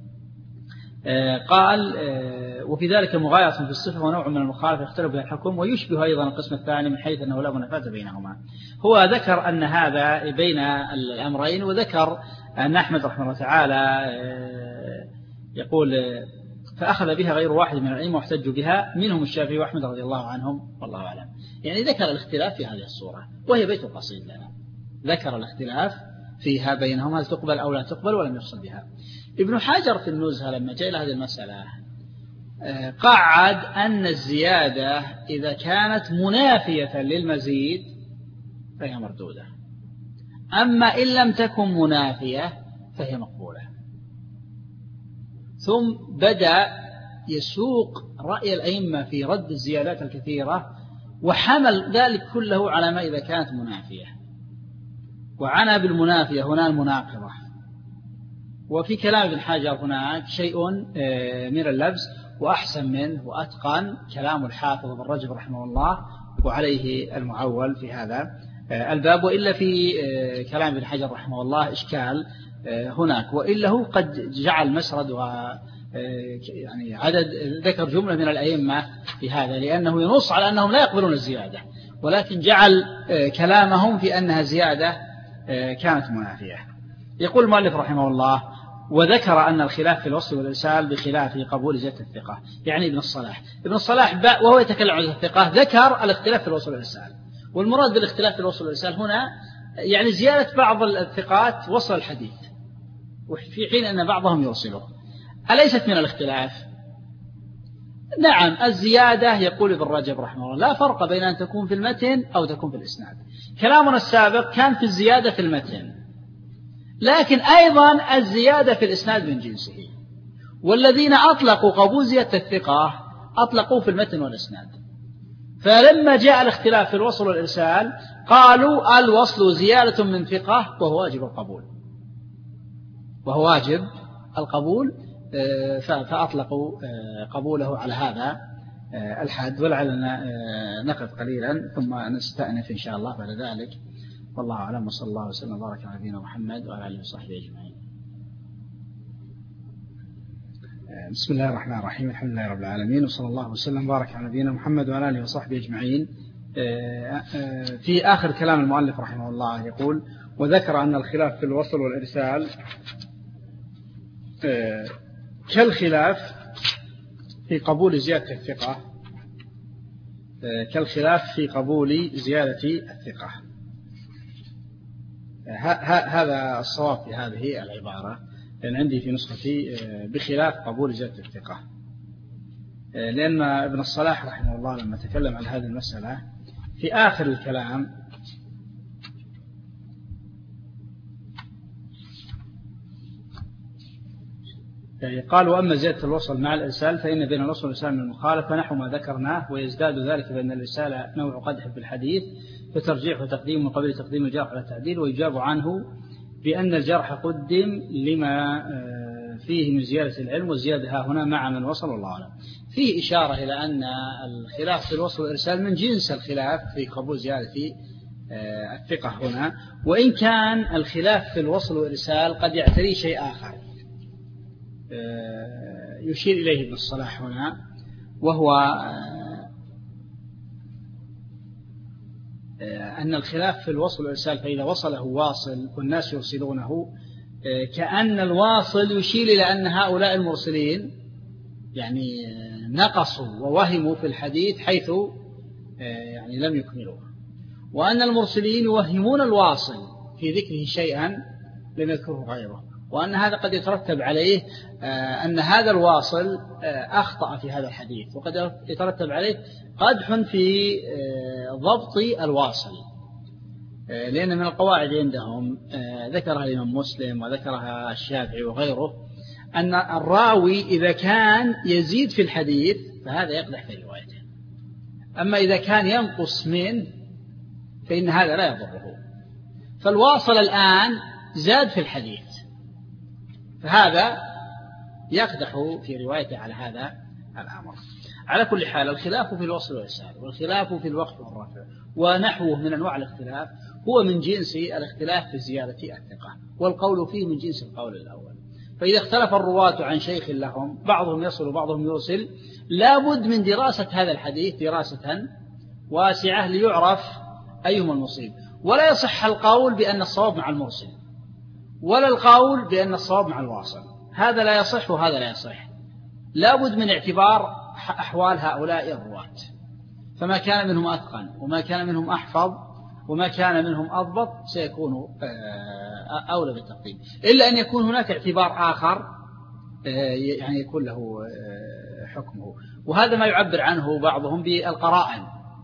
قال وفي ذلك مغايرة في الصفة ونوع من المخالفة يختلف بها الحكم، ويشبه أيضا القسم الثاني من حيث أنه لا منافاة بينهما. هو ذكر أن هذا بين الأمرين، وذكر أن أحمد رحمه الله تعالى يقول فأخذ بها غير واحد من الأئمة واحتجوا بها، منهم الشافعي وأحمد رضي الله عنهم والله أعلم. يعني ذكر الاختلاف في هذه الصورة، وهي بيت قصيد لنا، ذكر الاختلاف فيها بينهم هل تقبل أو لا تقبل ولم يفصل بها. ابن حجر في النزهة لما جاء إلى هذه المسألة قعد أن الزيادة إذا كانت منافية للمزيد فهي مردودة، أما إن لم تكن منافية فهي مقبولة. ثم بدأ يسوق رأي الأئمة في رد الزيادات الكثيرة، وحمل ذلك كله على ما إذا كانت منافية، وعنى بالمنافية هنا المناقضة. وفي كلام ابن حجر هناك شيء من اللبس، وأحسن منه وأتقن كلام الحافظ بن رجب رحمه الله، وعليه المعول في هذا الباب. وإلا في كلام ابن حجر رحمه الله إشكال هناك، وإلا هو قد جعل مسرد و يعني عدد ذكر جملة من الأئمة في هذا، لأنه ينص على أنهم لا يقبلون الزيادة، ولكن جعل كلامهم في أنها زيادة كانت منافية. يقول المؤلف رحمه الله وذكر أن الخلاف في الوصل والإرسال بخلاف قبول زيادة الثقة، يعني ابن الصلاح ابن الصلاح وهو يتكلم عن الثقة ذكر الاختلاف في الوصل والإرسال، والمراد بالاختلاف في الوصل والإرسال هنا يعني زيادة بعض الثقات وصل الحديث وفي حين أن بعضهم يوصله، أليست من الاختلاف؟ نعم، الزيادة يقول ابن رجب رحمه الله لا فرق بين أن تكون في المتن أو تكون في الإسناد. كلامنا السابق كان في الزيادة في المتن، لكن أيضا الزيادة في الإسناد من جنسه، والذين أطلقوا قبول زيادة الثقة أطلقوا في المتن والإسناد. فلما جاء الاختلاف في الوصل والإرسال قالوا الوصل زيادة من ثقة وهو واجب القبول وهو واجب القبول فأطلقوا قبوله على هذا الحد. ولعلنا نقف قليلا ثم نستأنف إن شاء الله بعد ذلك. والله أعلم، وصلى الله وسلم وبارك على نبينا محمد وعلى آله وصحبه أجمعين. بسم الله الرحمن الرحيم، الحمد لله رب العالمين، وصلى الله وسلم وبارك على نبينا محمد وعلى آله وصحبه أجمعين. في آخر كلام المؤلف رحمه الله يقول: وذكر أن الخلاف في الوصل والإرسال كالخلاف في قبول زيادة الثقة كالخلاف في قبول زيادة الثقة. هذا الصواب في هذه العبارة، لأن عندي في نسختي بخلاف قبول زيادة الثقة، لأن ابن الصلاح رحمه الله لما تكلم عن هذه المسألة في آخر الكلام قال: وأما زيادة الوصل مع الإرسال فإن بين الوصل والإرسال من المخالفة نحو ما ذكرناه، ويزداد ذلك بأن الإرسال نوع قدح في الحديث فترجيح وتقديم من قبل تقديم الجرح على التعديل، ويجاب عنه بأن الجرح قدم لما فيه من زيادة العلم، والزيادة ها هنا مع من وصل، والله أعلم. فيه إشارة إلى أن الخلاف في الوصل والإرسال من جنس الخلاف في قبول زيادة الثقة هنا، وإن كان الخلاف في الوصل والإرسال قد يعتري شيء آخر يشير إليه ابن الصلاح هنا، وهو أن الخلاف في الوصل والإرسال فإذا وصله واصل والناس يرسلونه كأن الواصل يشير إلى أن هؤلاء المرسلين يعني نقصوا ووهموا في الحديث حيث يعني لم يكملوه، وأن المرسلين يوهمون الواصل في ذكره شيئا لم يذكره غيره، وأن هذا قد يترتب عليه أن هذا الواصل أخطأ في هذا الحديث، وقد يترتب عليه قدح في ضبط الواصل، لأن من القواعد عندهم ذكرها الإمام مسلم وذكرها الشافعي وغيره أن الراوي إذا كان يزيد في الحديث فهذا يقدح في روايته، أما إذا كان ينقص منه فإن هذا لا يضره. فالواصل الآن زاد في الحديث فهذا يقدح في روايته على هذا الأمر. على كل حال الخلاف في الوصل والإرسال والخلاف في الوقف والرفع ونحوه من أنواع الاختلاف هو من جنس الاختلاف في زيادة الثقة، والقول فيه من جنس القول الأول. فإذا اختلف الرواة عن شيخ لهم بعضهم يصل وبعضهم يرسل لا بد من دراسة هذا الحديث دراسة واسعة ليعرف أيهما المصيب، ولا يصح القول بأن الصواب مع المرسل ولا القول بأن الصواب مع الواصل، هذا لا يصح وهذا لا يصح، لا بد من اعتبار أحوال هؤلاء الرواة، فما كان منهم أتقن وما كان منهم أحفظ وما كان منهم أضبط سيكون أولى بالتقديم، إلا أن يكون هناك اعتبار آخر يعني يكون له حكمه، وهذا ما يعبر عنه بعضهم بالقرائن،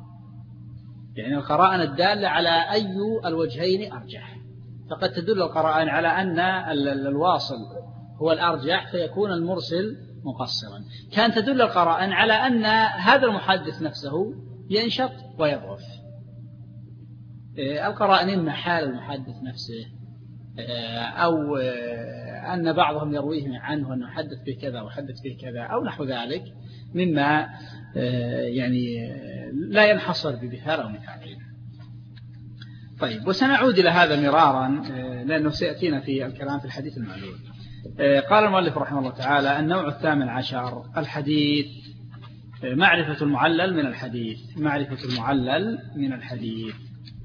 يعني القرائن الدالة على أي الوجهين أرجح، فقد تدل القرائن على أن الواصل هو الأرجح فيكون المرسل مقصرا، كان تدل القرائن على أن هذا المحدث نفسه ينشط ويضعف. القرائن إما حال المحدث نفسه أو أن بعضهم يرويه عنه أنه حدث به كذا وحدث به كذا أو نحو ذلك مما يعني لا ينحصر بمثال أو مثالين. طيب، وسنعود إلى هذا مرارا لأنه سيأتينا في الكلام في الحديث المعلول. قال المؤلف رحمه الله تعالى: النوع الثامن عشر الحديث معرفة المعلل من الحديث معرفة المعلل من الحديث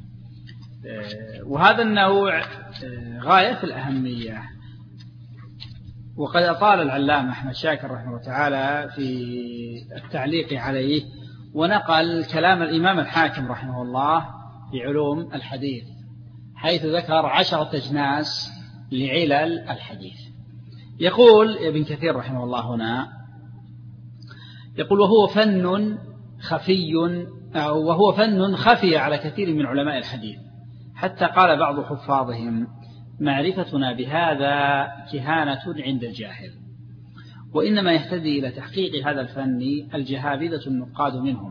وهذا النوع غاية في الأهمية، وقد أطال العلامة أحمد شاكر رحمه الله تعالى في التعليق عليه، ونقل كلام الإمام الحاكم رحمه الله في علوم الحديث حيث ذكر عشرة أجناس لعلل الحديث. يقول ابن كثير رحمه الله هنا، يقول: وهو فن خفي وهو فن خفي على كثير من علماء الحديث، حتى قال بعض حفاظهم: معرفتنا بهذا كهانة عند الجاهل، وإنما يهتدي إلى تحقيق هذا الفن الجهابذة النقاد منهم،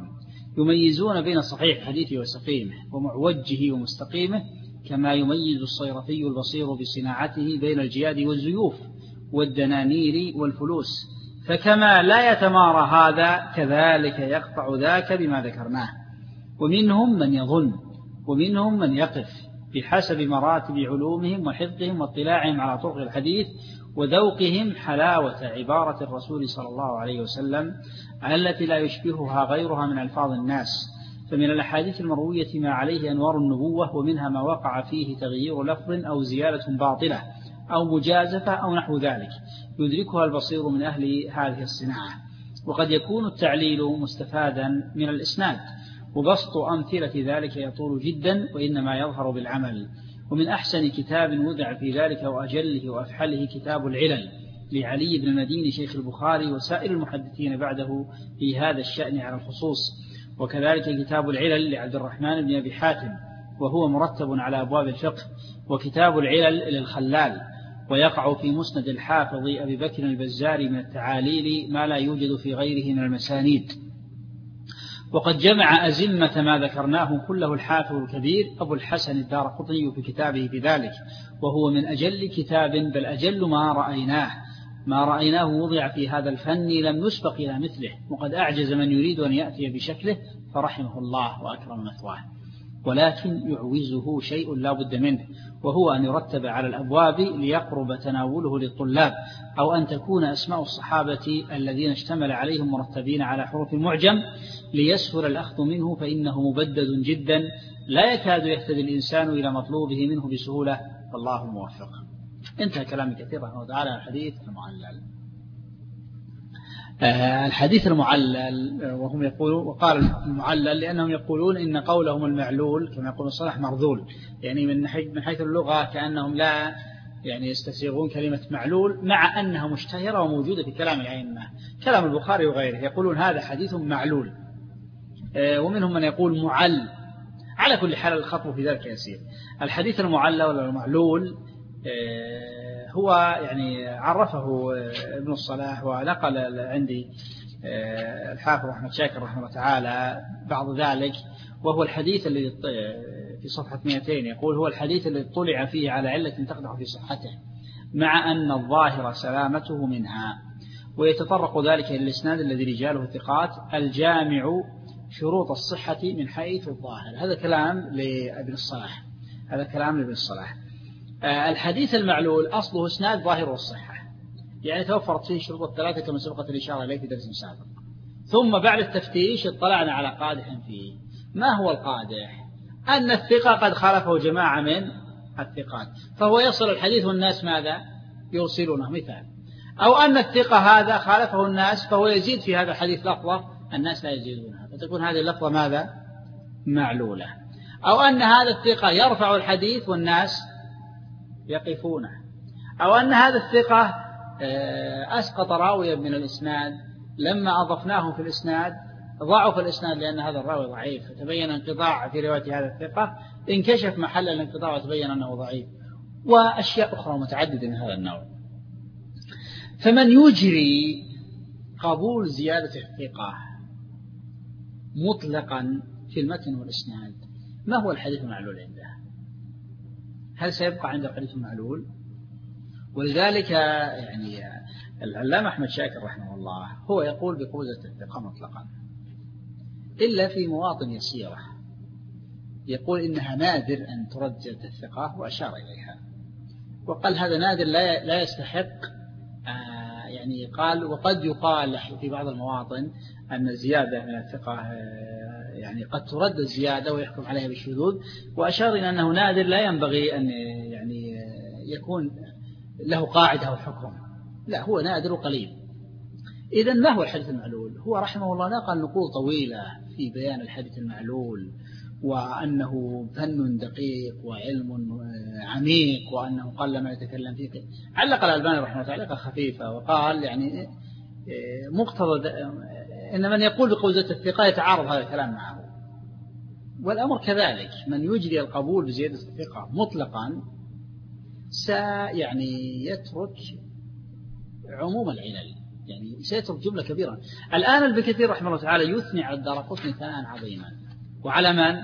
يميزون بين صحيح الحديث وسقيمه ومعوجه ومستقيمه، كما يميز الصيرفي البصير بصناعته بين الجياد والزيوف والدنانير والفلوس. فكما لا يتمارى هذا كذلك يقطع ذاك بما ذكرناه. ومنهم من يظن ومنهم من يقف بحسب مراتب علومهم وحفظهم واطلاعهم على طرق الحديث وذوقهم حلاوة عبارة الرسول صلى الله عليه وسلم التي لا يشبهها غيرها من ألفاظ الناس. فمن الأحاديث المروية ما عليه أنوار النبوة، ومنها ما وقع فيه تغيير لفظ أو زيادة باطلة أو مجازفة أو نحو ذلك يدركها البصير من أهل هذه الصناعة. وقد يكون التعليل مستفادا من الإسناد، وبسط أمثلة ذلك يطول جدا وإنما يظهر بالعمل. ومن أحسن كتاب وضع في ذلك وأجله وأفحله كتاب العلل لعلي بن المديني شيخ البخاري وسائر المحدثين بعده في هذا الشأن على الخصوص. وكذلك كتاب العلل لعبد الرحمن بن أبي حاتم وهو مرتب على أبواب الفقه. وكتاب العلل للخلال، ويقع في مسند الحافظ أبي بكر البزاري من التعاليل ما لا يوجد في غيره من المسانيد. وقد جمع أزمة ما ذكرناه كله الحافظ الكبير أبو الحسن الدارقطني في كتابه بذلك، وهو من أجل كتاب بل أجل ما رأيناه ما رأيناه وضع في هذا الفن لم يسبق إلى مثله، وقد أعجز من يريد أن يأتي بشكله فرحمه الله وأكرم مثواه. ولكن يعوزه شيء لا بد منه، وهو أن يرتب على الأبواب ليقرب تناوله للطلاب، أو أن تكون أسماء الصحابة الذين اشتمل عليهم مرتبين على حروف المعجم ليسهل الأخذ منه، فإنه مبدد جدا لا يكاد يهتدي الإنسان إلى مطلوبه منه بسهولة، والله موفق. انتهى كلام كثير رحمه الله تعالى. الحديث المعلل آه الحديث المعلل وهم يقولون، وقال المعلل لأنهم يقولون إن قولهم المعلول كما يقول الصلاح مرذول، يعني من من حيث اللغة كأنهم لا يعني يستسيغون كلمة معلول، مع أنها مشتهرة وموجودة في كلام الأئمة كلام البخاري وغيره، يقولون هذا حديث معلول. آه ومنهم من يقول معل. على كل حال الخطب في ذلك يسير. الحديث المعلل ولا المعلول آه هو يعني عرفه ابن الصلاح ونقل عندي الحافظ أحمد شاكر رحمه الله تعالى بعض ذلك، وهو الحديث الذي في صفحة مئتين يقول هو الحديث الذي طلع فيه على علة تقدح في صحته مع أن الظاهر سلامته منها، ويتطرق ذلك إلى الإسناد الذي رجاله الثقات الجامع شروط الصحة من حيث الظاهر. هذا كلام لابن الصلاح هذا كلام لابن الصلاح. الحديث المعلول أصله إسناد ظاهر الصحة، يعني توفرت فيه شروط الثلاثة كما سبقت الإشارة إليه في درس سابق. ثم بعد التفتيش اطلعنا على قادح فيه. ما هو القادح؟ أن الثقة قد خالفه جماعة من الثقات، فهو يصل الحديث والناس ماذا؟ يرسلونه. مثال، أو أن الثقة هذا خالفه الناس فهو يزيد في هذا الحديث لفظة الناس لا يزيدونها، فتكون هذه اللفظة ماذا؟ معلولة. أو أن هذا الثقة يرفع الحديث والناس يقفونه، أو أن هذا الثقة أسقط راويا من الإسناد لما أضفناه في الإسناد ضعف الإسناد لأن هذا الراوي ضعيف، فتبين انقطاع في رواية هذا الثقة، انكشف محل الانقطاع وتبين أنه ضعيف، وأشياء أخرى متعددة من هذا النوع. فمن يجري قبول زيادة الثقة مطلقا في المتن والإسناد، ما هو الحديث المعلول عنده؟ هل سيبقى عند الحديث المعلول؟ ولذلك يعني العلامة أحمد شاكر رحمه الله هو يقول بقوزة الثقة مطلقا إلا في مواطن يسيرة، يقول إنها نادر أن ترد زيادة الثقة وأشار إليها، وقال هذا نادر لا لا يستحق آه يعني قال وقد يقال في بعض المواطن أن الزيادة من الثقة آه يعني قد ترد الزيادة ويحكم عليها بالشذوذ، وأشار إلى أنه نادر لا ينبغي أن يعني يكون له قاعدة وحكم، لا هو نادر وقليل. إذن ما هو الحديث المعلول؟ هو رحمه الله نقل نقول طويلة في بيان الحديث المعلول، وأنه فن دقيق وعلم عميق، وأنه قل ما يتكلم فيه. علق الألباني رحمه الله تعالى خفيفة وقال يعني مقتضى إن من يقول بقوزة الثقة يتعارض هذا الكلام معه، والأمر كذلك. من يجري القبول بزيادة الثقة مطلقا سيعني يترك عموم العلل، يعني سيترك جملة كبيرة. الآن ابن كثير رحمه الله تعالى يثني على الدارقطني ثناء عظيما، وعلى من؟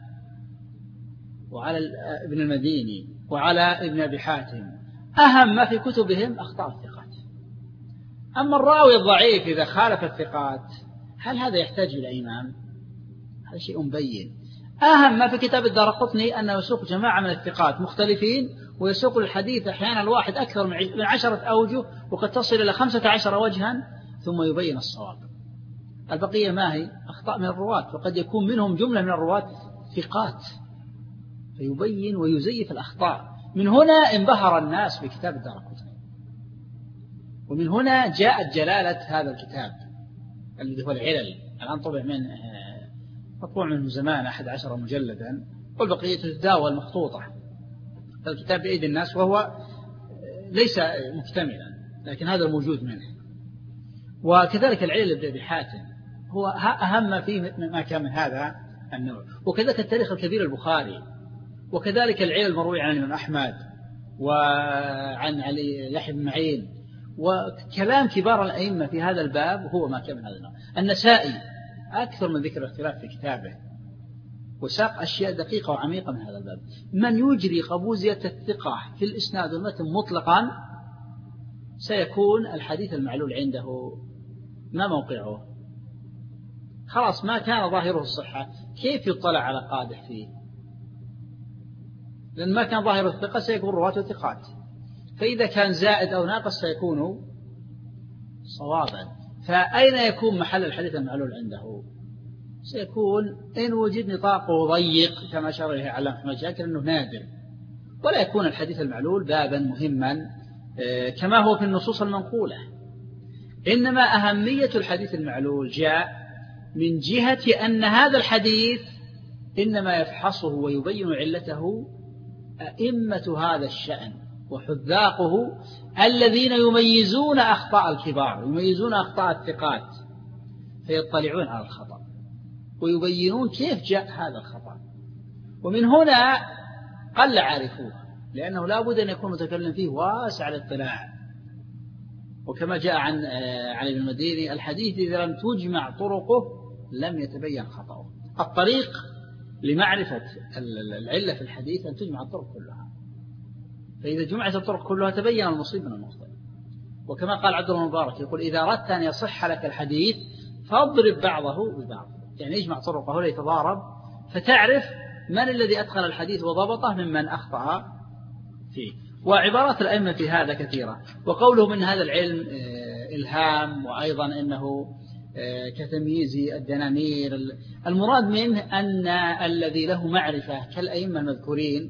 وعلى ابن المديني وعلى ابن أبي حاتم، أهم ما في كتبهم أخطاء الثقات. أما الراوي الضعيف إذا خالف الثقات هل هذا يحتاج إلى إمام؟ هذا شيء مبين. أهم ما في كتاب الدارقطني أنه يسوق جماعة من الثقات مختلفين، ويسوق الحديث أحيانا الواحد أكثر من عشرة أوجه وقد تصل إلى خمسة عشر وجها، ثم يبين الصواب. البقية ما هي؟ أخطاء من الرواة، وقد يكون منهم جملة من الرواة ثقات، فيبين ويزيف الأخطاء. من هنا انبهر الناس بكتاب الدارقطني، ومن هنا جاءت جلالة هذا الكتاب الذي هو العلل. الآن طبع من مطبوع منه زمان أحد عشر مجلدا، والبقية تتداول مخطوطة. الكتاب بأيدي الناس وهو ليس مكتملا، لكن هذا الموجود منه. وكذلك العلل لابن أبي حاتم هو أهم فيه ما كان من هذا النوع. وكذلك التاريخ الكبير البخاري، وكذلك العلل المروي عن الإمام أحمد وعن علي يحيى بن معين، وكلام كبار الأئمة في هذا الباب هو ما كان من هذا النوع. النسائي أكثر من ذكر الاختلاف في كتابه، وساق أشياء دقيقة وعميقة من هذا الباب. من يجري قبوزية الثقة في الإسناد والمتن مطلقا سيكون الحديث المعلول عنده ما موقعه، خلاص ما كان ظاهره الصحة، كيف يطلع على قادح فيه؟ لأن ما كان ظاهر الثقة سيكون رواته ثقات، فإذا كان زائد أو ناقص سيكون صوابا. فأين يكون محل الحديث المعلول عنده؟ سيكون إن وجد نطاقه ضيق كما أشار إليه علام أحمد شاكر أنه نادر، ولا يكون الحديث المعلول بابا مهما كما هو في النصوص المنقولة. إنما أهمية الحديث المعلول جاء من جهة أن هذا الحديث إنما يفحصه ويبين علته أئمة هذا الشأن وحذاقه الذين يميزون أخطاء الكبار، يميزون أخطاء الثقات، فيطلعون على الخطأ ويبينون كيف جاء هذا الخطأ. ومن هنا قل عارفوه، لأنه لا بد أن يكون متكلم فيه واسع الاطلاع. وكما جاء عن علي بن المديني: الحديث إذا لم تجمع طرقه لم يتبين خطأه. الطريق لمعرفة العلة في الحديث أن تجمع الطرق كلها، فإذا جمعت الطرق كلها تبين المصيب من المخطئ. وكما قال عبد الله المبارك يقول: إذا أردت أن يصح لك الحديث فاضرب بعضه ببعض، يعني يجمع طرقه ليتضارب فتعرف من الذي أدخل الحديث وضبطه ممن أخطأ فيه. وعبارات الأئمة في هذا كثيرة. وقوله من هذا العلم إلهام، وأيضا إنه كتمييز الدنانير، المراد منه أن الذي له معرفة كالأئمة المذكورين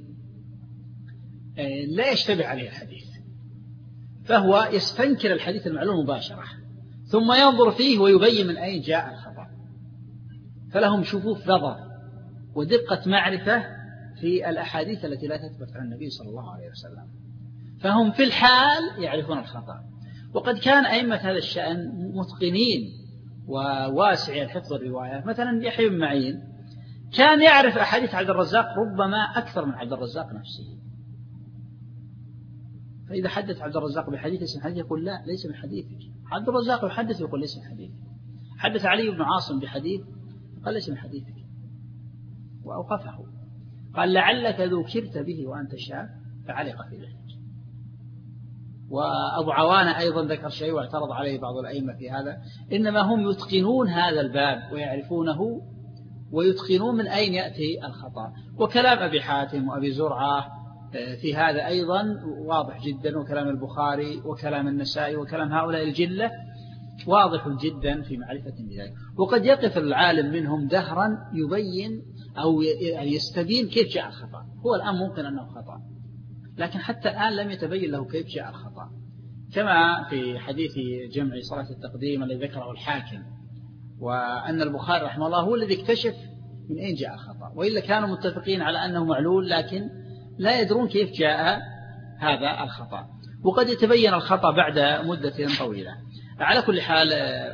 لا يشتبه عليه الحديث، فهو يستنكر الحديث المعلوم مباشرة ثم ينظر فيه ويبين من أين جاء الخطأ. فلهم شفوف نظر ودقة معرفة في الأحاديث التي لا تثبت عن النبي صلى الله عليه وسلم، فهم في الحال يعرفون الخطأ. وقد كان أئمة هذا الشأن متقنين وواسعي الحفظ الرواية. مثلا يحيى بن معين كان يعرف أحاديث عبد الرزاق ربما أكثر من عبد الرزاق نفسه، فإذا حدث عبد الرزاق بحديث اسم حديث يقول: لا، ليس من حديثك. عبد الرزاق يحدث يقول: ليس من حديثك. حدث علي بن عاصم بحديث قال: ليس من حديثك، وأوقفه. قال: لعلك ذكرت به وأنت شاب فعلق في ذلك. وأبو عوانة أيضا ذكر شيء واعترض عليه بعض الأئمة في هذا. إنما هم يتقنون هذا الباب ويعرفونه ويتقنون من أين يأتي الخطأ. وكلام أبي حاتم وأبي زرعة في هذا أيضا واضح جدا، وكلام البخاري وكلام النسائي وكلام هؤلاء الجلة واضح جدا في معرفة بذلك. وقد يقف العالم منهم دهرا يبين أو يستبين كيف جاء الخطأ. هو الآن ممكن أنه خطأ، لكن حتى الآن لم يتبين له كيف جاء الخطأ، كما في حديث جمع صلاة التقديم الذي ذكره الحاكم، وأن البخاري رحمه الله هو الذي اكتشف من أين جاء الخطأ، وإلا كانوا متفقين على أنه معلول لكن لا يدرون كيف جاء هذا الخطأ. وقد يتبين الخطأ بعد مدة طويلة. على كل حال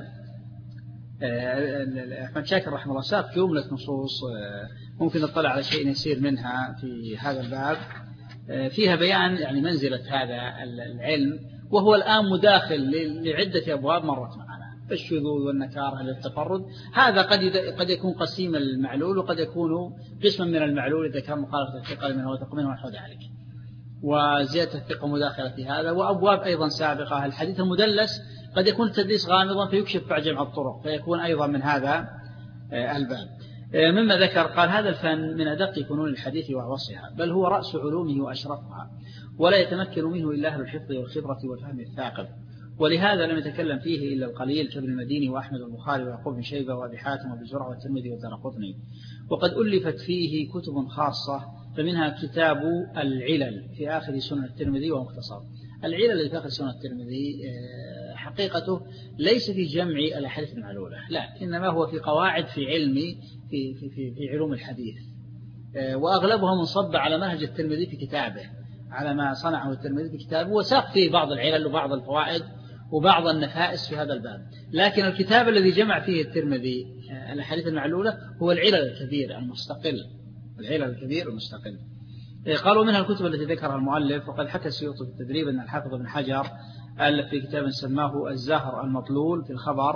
أحمد شاكر رحمه الله ساق جملة نصوص ممكن نطلع على شيء يسير منها في هذا الباب، فيها بيان يعني منزلة هذا العلم وهو الآن مداخل لعدة أبواب مرت معنا، الشذوذ والنكارة للتفرد، هذا قد قد يكون قسيم المعلول، وقد يكون قسما من المعلول إذا كان مخالفة الثقة منه وثق منه ونحو ذلك، وزيادة الثقة مداخلة في هذا. وأبواب أيضا سابقة، الحديث المدلس قد يكون التدليس غامضا فيكشف بعد جمع الطرق، فيكون أيضا من هذا الباب. مما ذكر قال هذا الفن من أدق فنون الحديث وأعوصها، بل هو رأس علومه وأشرفها، ولا يتمكن منه إلا أهل الحفظ والخبرة والفهم الثاقب، ولهذا لم يتكلم فيه إلا القليل كابن المديني وأحمد البخاري ويعقوب بن شيبة وأبي حاتم وأبي زرعة والترمذي والدارقطني. وقد ألفت فيه كتب خاصة، فمنها كتاب العلل في آخر سنن الترمذي ومختصر. العلل اللي في آخر سنن الترمذي حقيقته ليس في جمع الأحاديث المعلولة، لا، إنما هو في قواعد في علم في في في, في علوم الحديث، وأغلبها منصب على منهج الترمذي في كتابه، على ما صنعه الترمذي في كتابه، وساق فيه بعض العلل وبعض الفوائد وبعض النفائس في هذا الباب. لكن الكتاب الذي جمع فيه الترمذي الأحاديث المعلولة هو العلل الكبير المستقل، العلل الكبير المستقل. قالوا منها الكتب التي ذكرها المؤلف. وقد حكى السيوطي في التدريب أن الحافظ بن حجر ألف في كتاب سماه الزهر المطلول في الخبر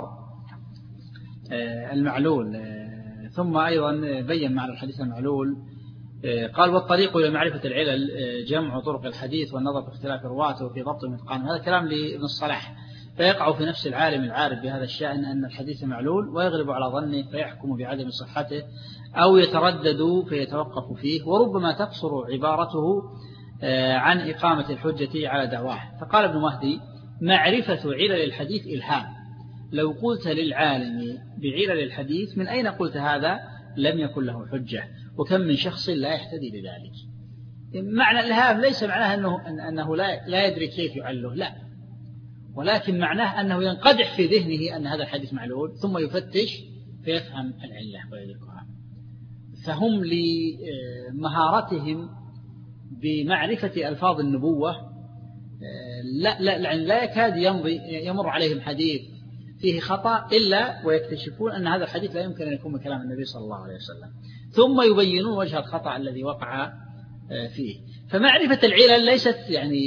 المعلول. ثم أيضا بين معنى الحديث المعلول. قال والطريق إلى معرفة العلل جمع طرق الحديث والنظر في اختلاف رواته وفي ضبط ومتقان. هذا كلام لابن الصلاح. فيقع في نفس العالم العارف بهذا الشأن أن الحديث معلول، ويغلب على ظنه فيحكم بعدم صحته، أو يتردد فيتوقف فيه، وربما تقصر عبارته عن إقامة الحجة على دعواه. فقال ابن مهدي معرفة علل الحديث إلهام، لو قلت للعالم بعلل الحديث من أين قلت هذا لم يكن له حجة، وكم من شخص لا يهتدي لذلك. معنى الإلهام ليس معناه أنه, أنه لا, لا يدري كيف يعله، لا، ولكن معناه أنه ينقدح في ذهنه أن هذا الحديث معلول، ثم يفتش فيفهم العلة ويدركها. فهم لمهارتهم بمعرفة ألفاظ النبوة لا, لا, لا يكاد يمضي يمر عليهم حديث فيه خطأ إلا ويكتشفون أن هذا الحديث لا يمكن أن يكون من كلام النبي صلى الله عليه وسلم، ثم يبينون وجه الخطأ الذي وقع فيه. فمعرفة العلل ليست يعني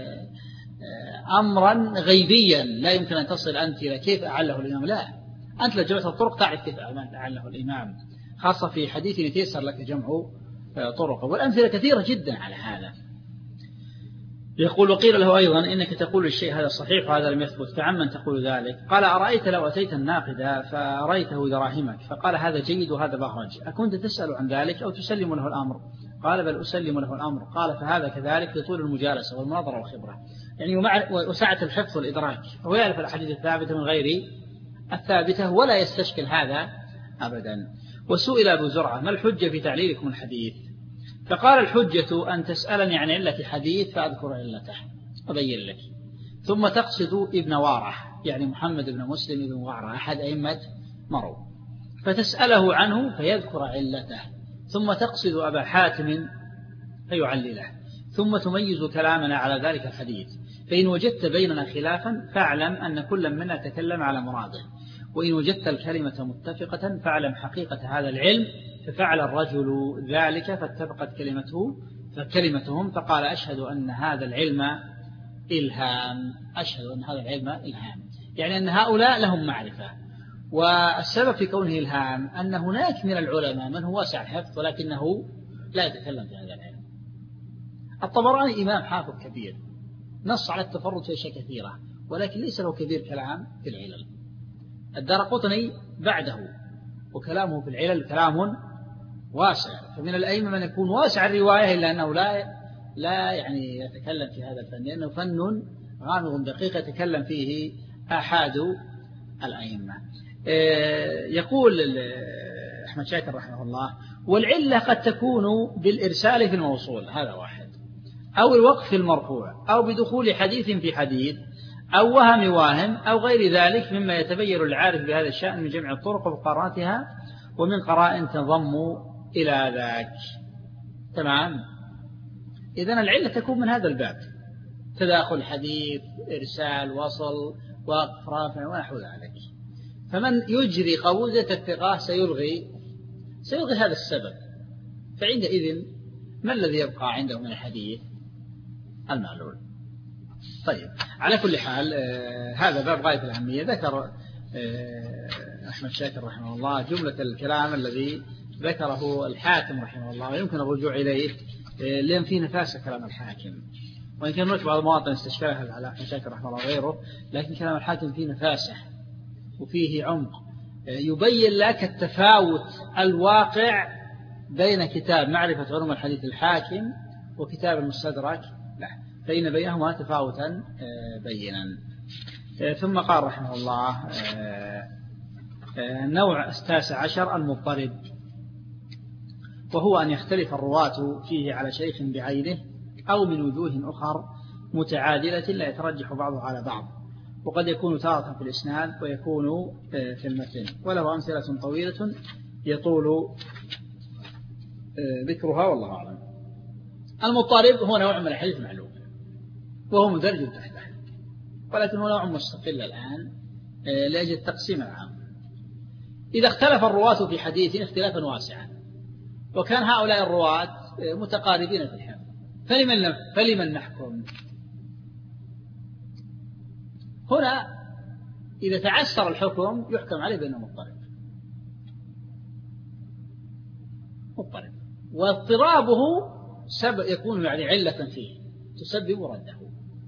أمرا غيبيا لا يمكن أن تصل أنت إلى كيف أعله الإمام، لا، أنت لو جمعت الطرق تعرف كيف أعله الإمام، خاصة في حديث يتيسر لك جمع طرقه، والأمثلة كثيرة جدا على هذا. يقول وقيل له أيضا إنك تقول الشيء هذا صحيح وهذا لم يثبت، فعمن تقول ذلك؟ قال أرأيت لو أتيت الناقد فأريته دراهمك فقال هذا جيد وهذا بهرج، أكنت تسأل عن ذلك أو تسلم له الأمر؟ قال بل أسلم له الأمر. قال فهذا كذلك لطول المجالسة والمناظرة والخبرة، يعني وسعة الحفظ والإدراك، هو يعرف الأحاديث الثابتة من غير الثابتة ولا يستشكل هذا أبدا. وسئل أبو زرعة ما الحجة في تعليلكم الحديث؟ فقال الحجة أن تسألني عن علة حديث فأذكر علته أبين لك، ثم تقصد ابن وارع يعني محمد بن مسلم بن وارع أحد أئمة مرو، فتسأله عنه فيذكر علته، ثم تقصد أبا حاتم فيعلله، ثم تميز كلامنا على ذلك الحديث، فإن وجدت بيننا خلافا فاعلم أن كل منا تكلم على مراده، وإن وجدت الكلمة متفقة فاعلم حقيقة هذا العلم. ففعل الرجل ذلك فاتفقت كلمته فكلمتهم، فقال أشهد أن هذا العلم إلهام، أشهد أن هذا العلم إلهام، يعني أن هؤلاء لهم معرفة. والسبب في كونه إلهام أن هناك من العلماء من هو واسع الحفظ ولكنه لا يتكلم في هذا العلم. الطبراني إمام حافظ كبير نص على التفرد في أشياء كثيرة، ولكن ليس له كبير كلام في العلل. الدارقطني بعده وكلامه في العلل كلام واسع، فمن الأئمة من يكون واسع الرواية إلا أنه لا لا يعني يتكلم في هذا الفن، لأنه فن غامض دقيق يتكلم فيه أحد الأئمة. يقول أحمد شاكر رحمه الله والعلة قد تكون بالإرسال في الموصول، هذا واحد، أو الوقف في المرفوع، أو بدخول حديث في حديث، أو وهم واهم، أو غير ذلك مما يتبين العارف بهذا الشأن من جمع الطرق ومقارنتها ومن قرائن تنضم إلى ذاك. تمام. إذن العلة تكون من هذا الباب، تداخل حديث، إرسال، وصل، وقف، رافع ونحو ذلك. فمن يجري قوزة الثقة سيلغي سيلغي هذا السبب، فعندئذ ما الذي يبقى عنده من الحديث؟ المعلول. طيب، على كل حال آه هذا باب غاية الأهمية. ذكر آه أحمد شاكر رحمه الله جملة الكلام الذي ذكره الحاكم رحمه الله، ويمكن الرجوع إليه آه لأن فيه نفاسة كلام الحاكم، وإن كان هناك بعض المواطن استشكالها على أحمد شاكر رحمه الله وغيره، لكن كلام الحاكم فيه نفاسة وفيه عمق، آه يبين لك التفاوت الواقع بين كتاب معرفة علوم الحديث الحاكم وكتاب المستدرك لا، فإن بينهما تفاوتا بينا. ثم قال رحمه الله النوع التاسع عشر المضطرب، وهو أن يختلف الرواة فيه على شيخ بعينه أو من وجوه أخر متعادلة لا يترجح بعضها على بعض، وقد يكون تارة في الإسناد ويكون في المتن، وله أمثلة طويلة يطول ذكرها والله أعلم. المضطرب هو نوع من الحديث المعلوم وهو مدرج تحته، ولكن هو نوع مستقل الآن لأجل التقسيم العام. إذا اختلف الرواة في حديث اختلافا واسعا وكان هؤلاء الرواة متقاربين في الحفظ، فلمن, فلمن نحكم؟ هنا إذا تعسر الحكم يحكم عليه بأنه مضطرب مضطرب واضطرابه سبب يكون يعني علة فيه تسبب رده.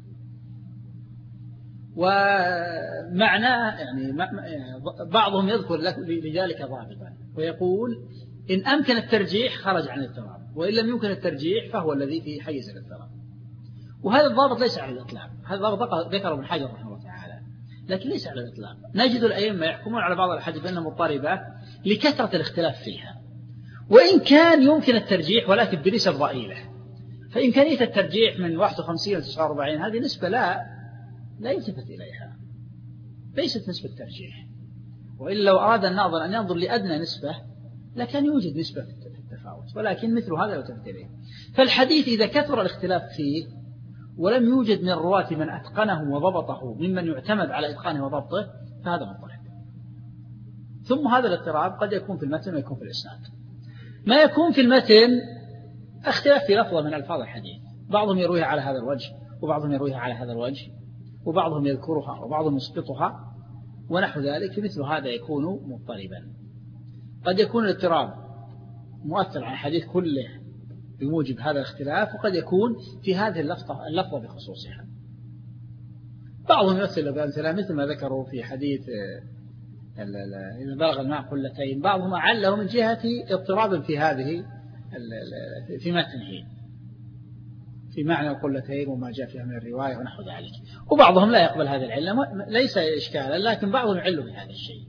ومعناه يعني بعضهم يذكر لذلك ضابطا ويقول إن أمكن الترجيح خرج عن الاضطراب، وإن لم يمكن الترجيح فهو الذي في حيز الاضطراب. وهذا الضابط ليس على الإطلاق، هذا الضابط ذكره ابن حجر رحمه الله تعالى، لكن ليس على الإطلاق. نجد الأئمة يحكمون على بعض الأحاديث بأنها مضطربة لكثرة الاختلاف فيها، وإن كان يمكن الترجيح ولكن بنسب ضئيلة. فإمكانية الترجيح من واحد وخمسين إلى تسعة وأربعين هذه نسبة لا لا يلتفت إليها، ليست نسبة ترجيح. وإلا لو أراد الناظر أن ينظر لأدنى نسبة لكان يوجد نسبة في التفاوت، ولكن مثل هذا لا يلتفت إليه. فالحديث إذا كثر الاختلاف فيه ولم يوجد من الرواة من أتقنه وضبطه ممن يعتمد على إتقانه وضبطه فهذا مضطرب. ثم هذا الاضطراب قد يكون في المتن ويكون في الإسناد. ما يكون في المتن اختلاف في لفظة من ألفاظ الحديث، بعضهم يرويها على هذا الوجه وبعضهم يرويها على هذا الوجه وبعضهم يذكرها وبعضهم يسقطها ونحو ذلك، فمثل هذا يكون مضطربا. قد يكون الاضطراب مؤثر على الحديث كله بموجب هذا الاختلاف، وقد يكون في هذه اللفظة, اللفظة بخصوصها. بعضهم يمثل بأمثلة مثل ما ذكروا في حديث إذا بلغ الماء قلتين، بعضهم أعله من جهة اضطراب في هذه في متنه في معنى القلتين وما جاء فيها من الرواية ونحو ذلك. وبعضهم لا يقبل هذه العلة، ليس إشكالا، لكن بعضهم يعل بهذا الشيء.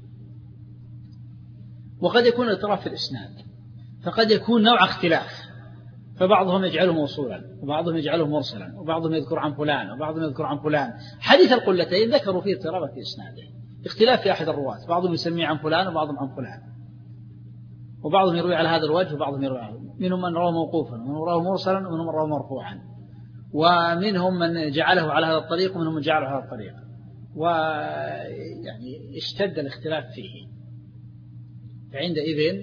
وقد يكون الاضطراب في الإسناد، فقد يكون نوع اختلاف، فبعضهم يجعله موصولا وبعضهم يجعله مرسلا وبعضهم يذكر عن فلان وبعضهم يذكر عن فلان. حديث القلتين ذكروا فيه اضطرابا في إسناده، اختلاف في أحد الرواة، بعضهم يسميه عن فلان وبعضهم عن فلان، وبعضهم يروي على هذا الوجه وبعضهم يروي على، منهم من رواه موقوفا ومنهم رواه مرسلا ومنهم من رواه مرفوعا، ومنهم من جعله على هذا الطريق ومنهم من جعله على هذا الطريق، ويعني اشتد الاختلاف فيه. فعندئذ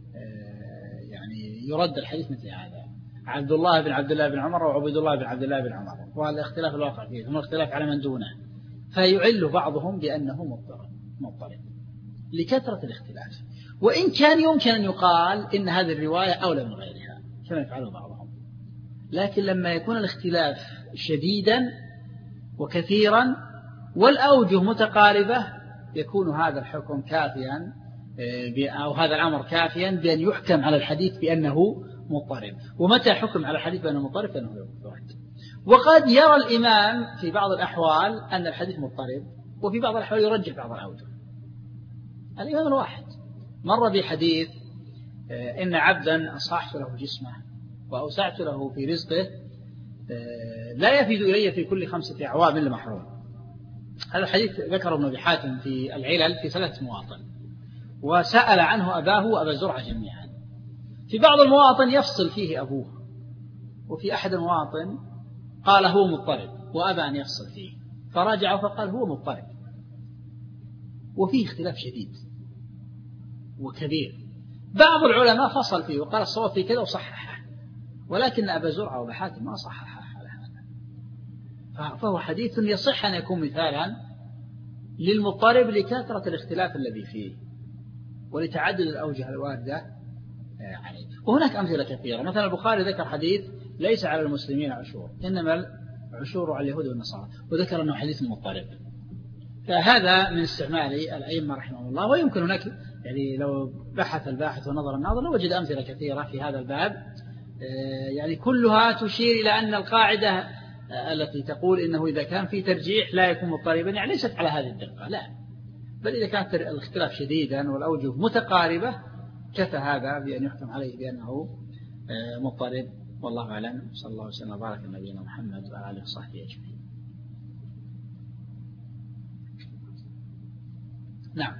يعني يرد الحديث مثل هذا، عبد الله بن عبد الله بن عمر وعبيد الله بن عبد الله بن عمر، وهذا اختلاف الواقع فيه، ثم اختلاف على من دونه، فيعل بعضهم بأنه مضطرب لكثرة الاختلاف. وإن كان يمكن أن يقال إن هذه الرواية أولى من غيرها كما يفعله بعضهم، لكن لما يكون الاختلاف شديدا وكثيرا والأوجه متقاربة يكون هذا الحكم كافيا، أو هذا الأمر كافيا بأن يحكم على الحديث بأنه مضطرب. ومتى حكم على الحديث بأنه مضطرب فإنه يرد. وقد يرى الإمام في بعض الأحوال أن الحديث مضطرب، وفي بعض الأحوال يرجح بعض الأوجه. الإمام الواحد مر بحديث إن عبدا أصححت له جسمه وأوسعت له في رزقه لا يفيد إلي في كل خمسة أعوام إلا محروم. هذا الحديث ذكره ابن أبي حاتم في العلل في ثلاثة مواطن، وسأل عنه أباه وأبا زرعة جميعا. في بعض المواطن يفصل فيه أبوه، وفي أحد المواطن قال هو مضطرب وأبى أن يفصل فيه، فراجع فقال هو مضطرب. وفيه اختلاف شديد وكبير. بعض العلماء فصل فيه وقال الصواب في كذا وصححه، ولكن أبا زرعة وأبا حاتم ما صححه على هذا. فهو حديث يصح أن يكون مثالا للمضطرب لكثرة الاختلاف الذي فيه ولتعدد الأوجه الواردة عليه. وهناك أمثلة كثيرة. مثلا البخاري ذكر حديث ليس على المسلمين عشور إنما العشور على اليهود والنصارى، وذكر أنه حديث مضطرب. فهذا من استعمال الأئمة رحمه الله. ويمكن هناك يعني لو بحث الباحث ونظر الناظر لوجد أمثلة كثيرة في هذا الباب، يعني كلها تشير إلى أن القاعدة التي تقول إنه إذا كان في ترجيح لا يكون مضطربا يعني ليست على هذه الدقة، لا، بل إذا كانت الاختلاف شديدا والأوجه متقاربة كفى هذا بأن يحكم عليه بأنه مضطرب. والله أعلم. صلى الله وسلم وبارك على نبينا محمد وعلى آله وصحبه أجمعين. نعم،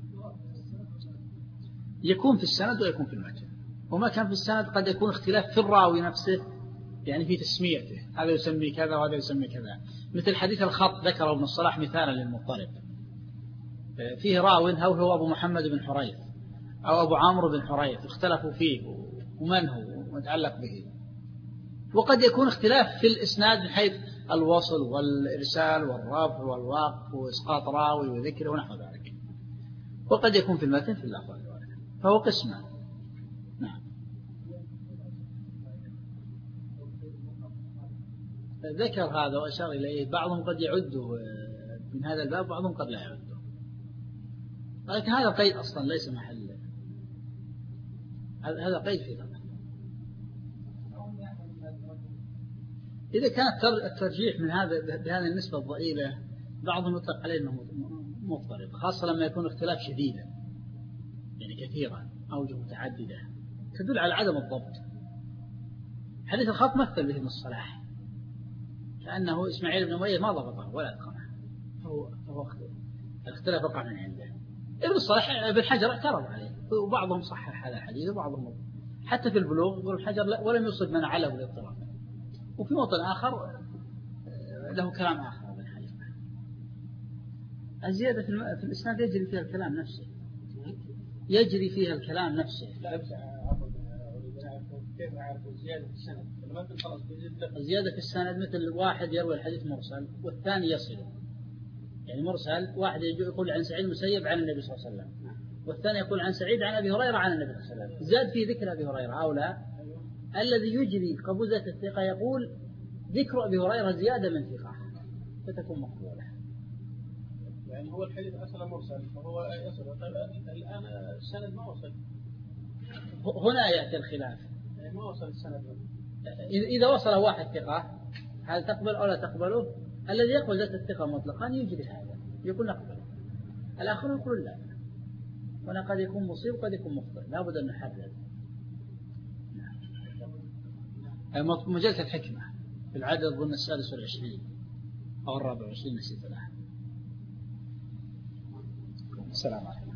يكون في السند ويكون في المتن. وما كان في السند قد يكون اختلاف في الراوي نفسه، يعني في تسميته، هذا يسمي كذا وهذا يسمي كذا. مثل حديث الخط ذكره ابن الصلاح مثالا للمضطرب، فيه راو هو هو أبو محمد بن حريث أو أبو عمرو بن حريث، اختلفوا فيه ومن هو ومتعلق به. وقد يكون اختلاف في الإسناد من حيث الوصل والإرسال والرفع والوقف وإسقاط راوي وذكره ونحو ذلك. وقد يكون في المتن في اللفظ، فهو قسمان. نعم. ذكر هذا وأشار إليه. بعضهم قد يعده من هذا الباب، بعضهم قد لا يعده، لكن هذا قيد أصلا ليس محل، هذا قيد في ذلك. إذا كان الترجيح من هذا بهذه النسبة الضئيلة بعضهم يطلق عليه أنه مضطرب، خاصة لما يكون اختلاف شديدا يعني كثيرا أوجه متعددة تدل على عدم الضبط. حديث الخط مثل به ابن الصلاح كأنه إسماعيل بن أمية ما ضبطه ولا أتقنه، هو هو الاختلاف وقع من عنده. ابن الصلاح ابن حجر اعترض عليه، وبعضهم صحح هذا الحديث وبعضهم حتى في البلوغ يقول الحجر ولم يصب من عله بالاضطراب. وفي موطن آخر له كلام آخر ابن حجر. الزيادة في الإسناد يجري فيها الكلام نفسه، يجري فيها الكلام نفسه. كيف أعرف الزيادة في السند؟ الزيادة في السند مثل واحد يروي الحديث مرسل والثاني يصل، يعني مرسل واحد يقول عن سعيد المسيب عن النبي صلى الله عليه وسلم، والثاني يقول عن سعيد عن أبي هريرة عن النبي صلى الله عليه وسلم، زاد في ذكر أبي هريرة أو لا. الذي يجري قبوزة الثقة يقول ذكر أبي هريرة زيادة من ثقة فتكون مقبولة. يعني هو الحديث أصلا مرسل فهو يصل، الآن السند ما وصل. هنا يأتي الخلاف، يعني ما وصل السند. إذا وصل واحد ثقة هل تقبل أو لا تقبله؟ الذي يقبل ذات الثقة مطلقا يجري هذا يقول نقبله، الآخر يقول لا. هنا قد يكون مصيب وقد يكون مخطئ، لا بد أن نحدد. مجلس الحكمة في العدد ضمن السادس والعشرين أو الرابع والعشرين نسيت الآن. السلام عليكم.